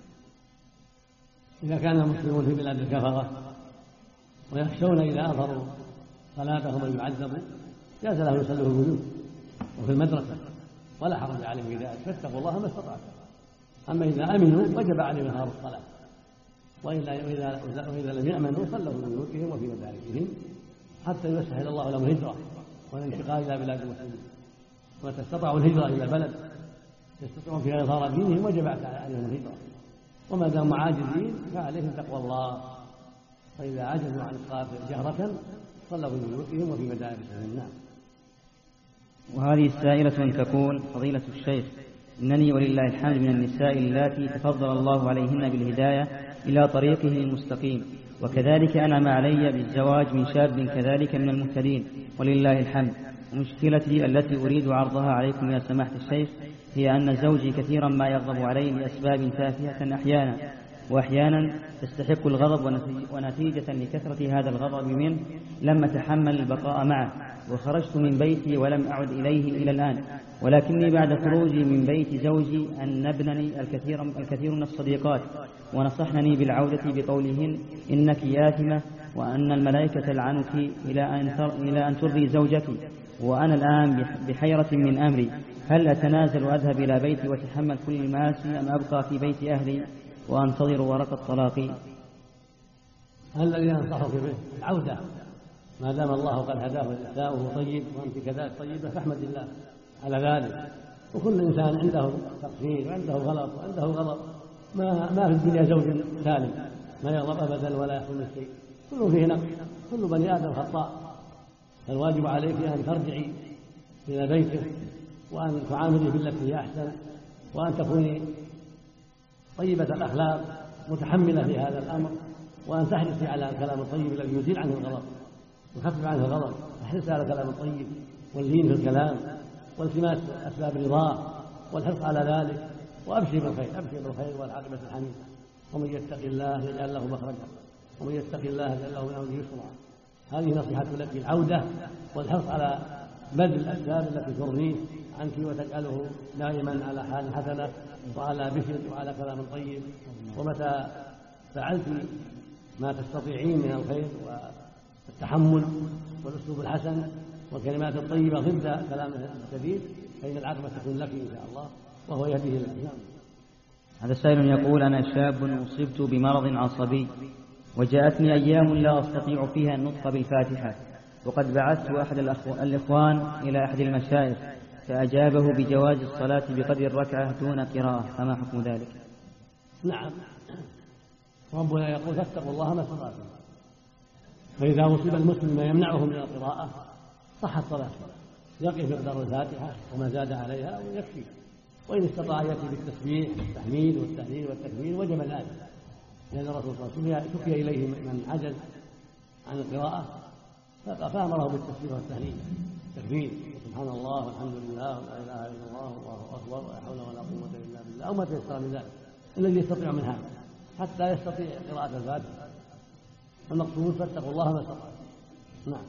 إذا كان المسلمون في بلاد الكفرة ويخشون إذا أظهروا صلاتهم أن يعذبوا جاز لهم يصلوا في البيوت وفي المدرسة ولا حرج عليهم في ذلك، فاتقوا الله ما استطعتم. أما إذا أمنوا وجب عليهم إظهار الصلاة، وإذا لم يأمنوا صلوا في بيوتهم وفي مدارسهم حتى يسهل الله لهم الهجرة والانتقال إلى بلاد المسلمين. ومتى استطاعوا الهجرة إلى بلد يستطيعون فيها إظهار دينهم وجب عليهم الهجرة، وما داموا عاجزين فعليهم تقوى الله، فإذا عجزوا عن الصلاة جهرة صلوا في بيوتهم وفي مدارسهم. نعم. وهذه السائلة تقول: فضيلة الشيخ، إنني ولله الحمد من النساء اللاتي تفضل الله عليهن بالهداية إلى طريقه المستقيم، وكذلك أنعم علي بالزواج من شاب كذلك من المهتدين ولله الحمد. ومشكلتي التي أريد عرضها عليكم يا سماحة الشيخ هي أن زوجي كثيرا ما يغضب علي لأسباب تافهة أحيانا، وأحيانا تستحق الغضب، ونتيجة لكثرة هذا الغضب منه لم أتحمل البقاء معه وخرجت من بيتي ولم أعد إليه إلى الآن. ولكني بعد خروجي من بيت زوجي أنبنني الكثير من الصديقات ونصحنني بالعودة بقولهن إنك آثمة وأن الملائكة تلعنك إلى أن ترضي زوجك. وأنا الآن بحيرة من أمري، هل أتنازل وأذهب إلى بيتي وأتحمل كل المآسي أم أبقى في بيت أهلي وأنتظر ورقة طلاقي؟ الذي أنصحك به العودة، ما دام الله قد هداه الإسلام وهو طيب وأنت كذلك طيبة فاحمد الله على ذلك. وكل إنسان عنده تقصير وعنده غلط وعنده غلط، ما في الدنيا زوج سالم ما يغضب أبدا ولا يحصل منه شيء، كله فيه نقص، كل بني آدم خطاء. فالواجب عليك أن ترجعي إلى بيتك وأن تعاملي بالتي هي أحسن، وأن تكوني طيبة الأخلاق متحملة في هذا الأمر، وأن تحرصي على الكلام الطيب الذي يزيل عنه الغضب ويخفف عنه الغضب. احرصي على الكلام الطيب واللين في الكلام والتماس أسباب رضاه والحرص على ذلك، وأبشر بالخير والعاقبة الحميدة. ومن يتق الله يجعل له مخرجا ومن يتق الله يجعل له من أمره يسرا. هذه نصيحة لك، العودة والحرص على بذل الأسباب التي ترضيه عنك وتجعله دائما على حال حسنة وعلى بشر وعلى كلام طيب. ومتى فعلت ما تستطيعين من الخير والتحمل والأسلوب الحسن والكلمات الطيبة ضد كلام الشديد فإن العاقبة تكون لك إن شاء الله وهو يهديه الله. هذا سائل يقول: أنا شاب أصبت بمرض عصبي وجاءتني أيام لا أستطيع فيها النطق بالفاتحة، وقد بعثت أحد الإخوان إلى أحد المشايخ فأجابه بجواز الصلاة بقدر الركعة دون قراءة، فما حكم ذلك؟ نعم، ربنا يقول: فاتقوا الله ما استطعتم. فإذا أصيب المسلم ما يمنعه من القراءة صحت صلاته، يقف مقدار الفاتحة وما زاد عليها ويكفي. وإن استطاع يأتي بالتسبيح والتحميد والتهليل والتكبير وجب ذلك، لأن الرسول صلى الله عليه وسلم شكي إليه من عجز عن القراءة فأمره بالتسبيح والتهليل التكبير، سبحان الله والحمد لله ولا إله إلا الله والله أكبر ولا حول ولا قوة إلا بالله، أو ما تيسر من ذلك الذي يستطيع من هذا حتى يستطيع قراءة الفاتحة. المقصود فاتقوا الله ما استطعتم. نعم.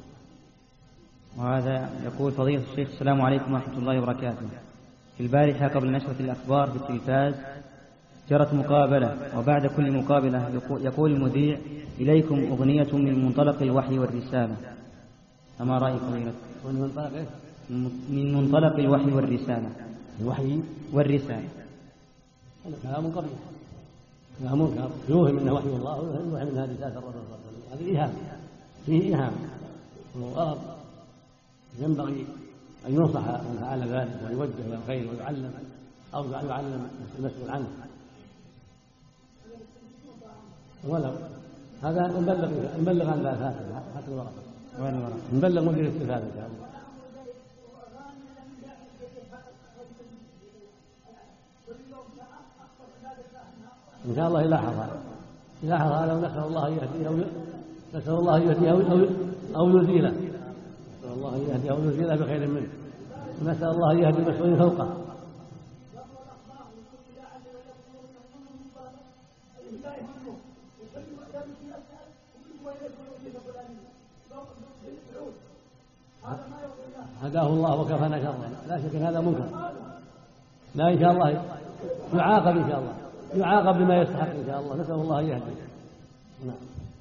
وهذا يقول: فضيلة الشيخ، السلام عليكم ورحمة الله وبركاته. في البارحة قبل نشرة الأخبار في التلفاز جرت مقابلة، وبعد كل مقابلة يقول المذيع: إليكم أغنية من منطلق الوحي والرسالة، فما رأي فضيلة؟ من منطلق الوحي والرسالة. الوحي والرسالة هذا كلام قبيح، كلام منكر، يوهم انه وحي الله ويوهم انها رسالة الرسول صلى الله عليه وسلم. هذه إيهام، فيه إيهام وغلط. ينبغي أن ينصح من فعل ذلك ويوجه إلى الخير ويعلم أو يعلم المسؤول عنه. ولو هذا نبلغ عن ذلك حتى الورقة نبلغ مدير الاستفادة إن شاء الله. إن شاء الله يلاحظ هذا إذا حصل هذا ونسأل الله أن يهديه نسأل الله أن يهديه أو يزيله، نسأل الله أن يهديه أو يزيله بخير منه، ونسأل الله أن يهدي المسؤولين فوقه. هداه الله وكفانا شره، لا شك ان هذا منكر، لا ان شاء الله يعاقب، ان شاء الله يعاقب بما يستحق ان شاء الله، نسال الله ان يهديه. نعم.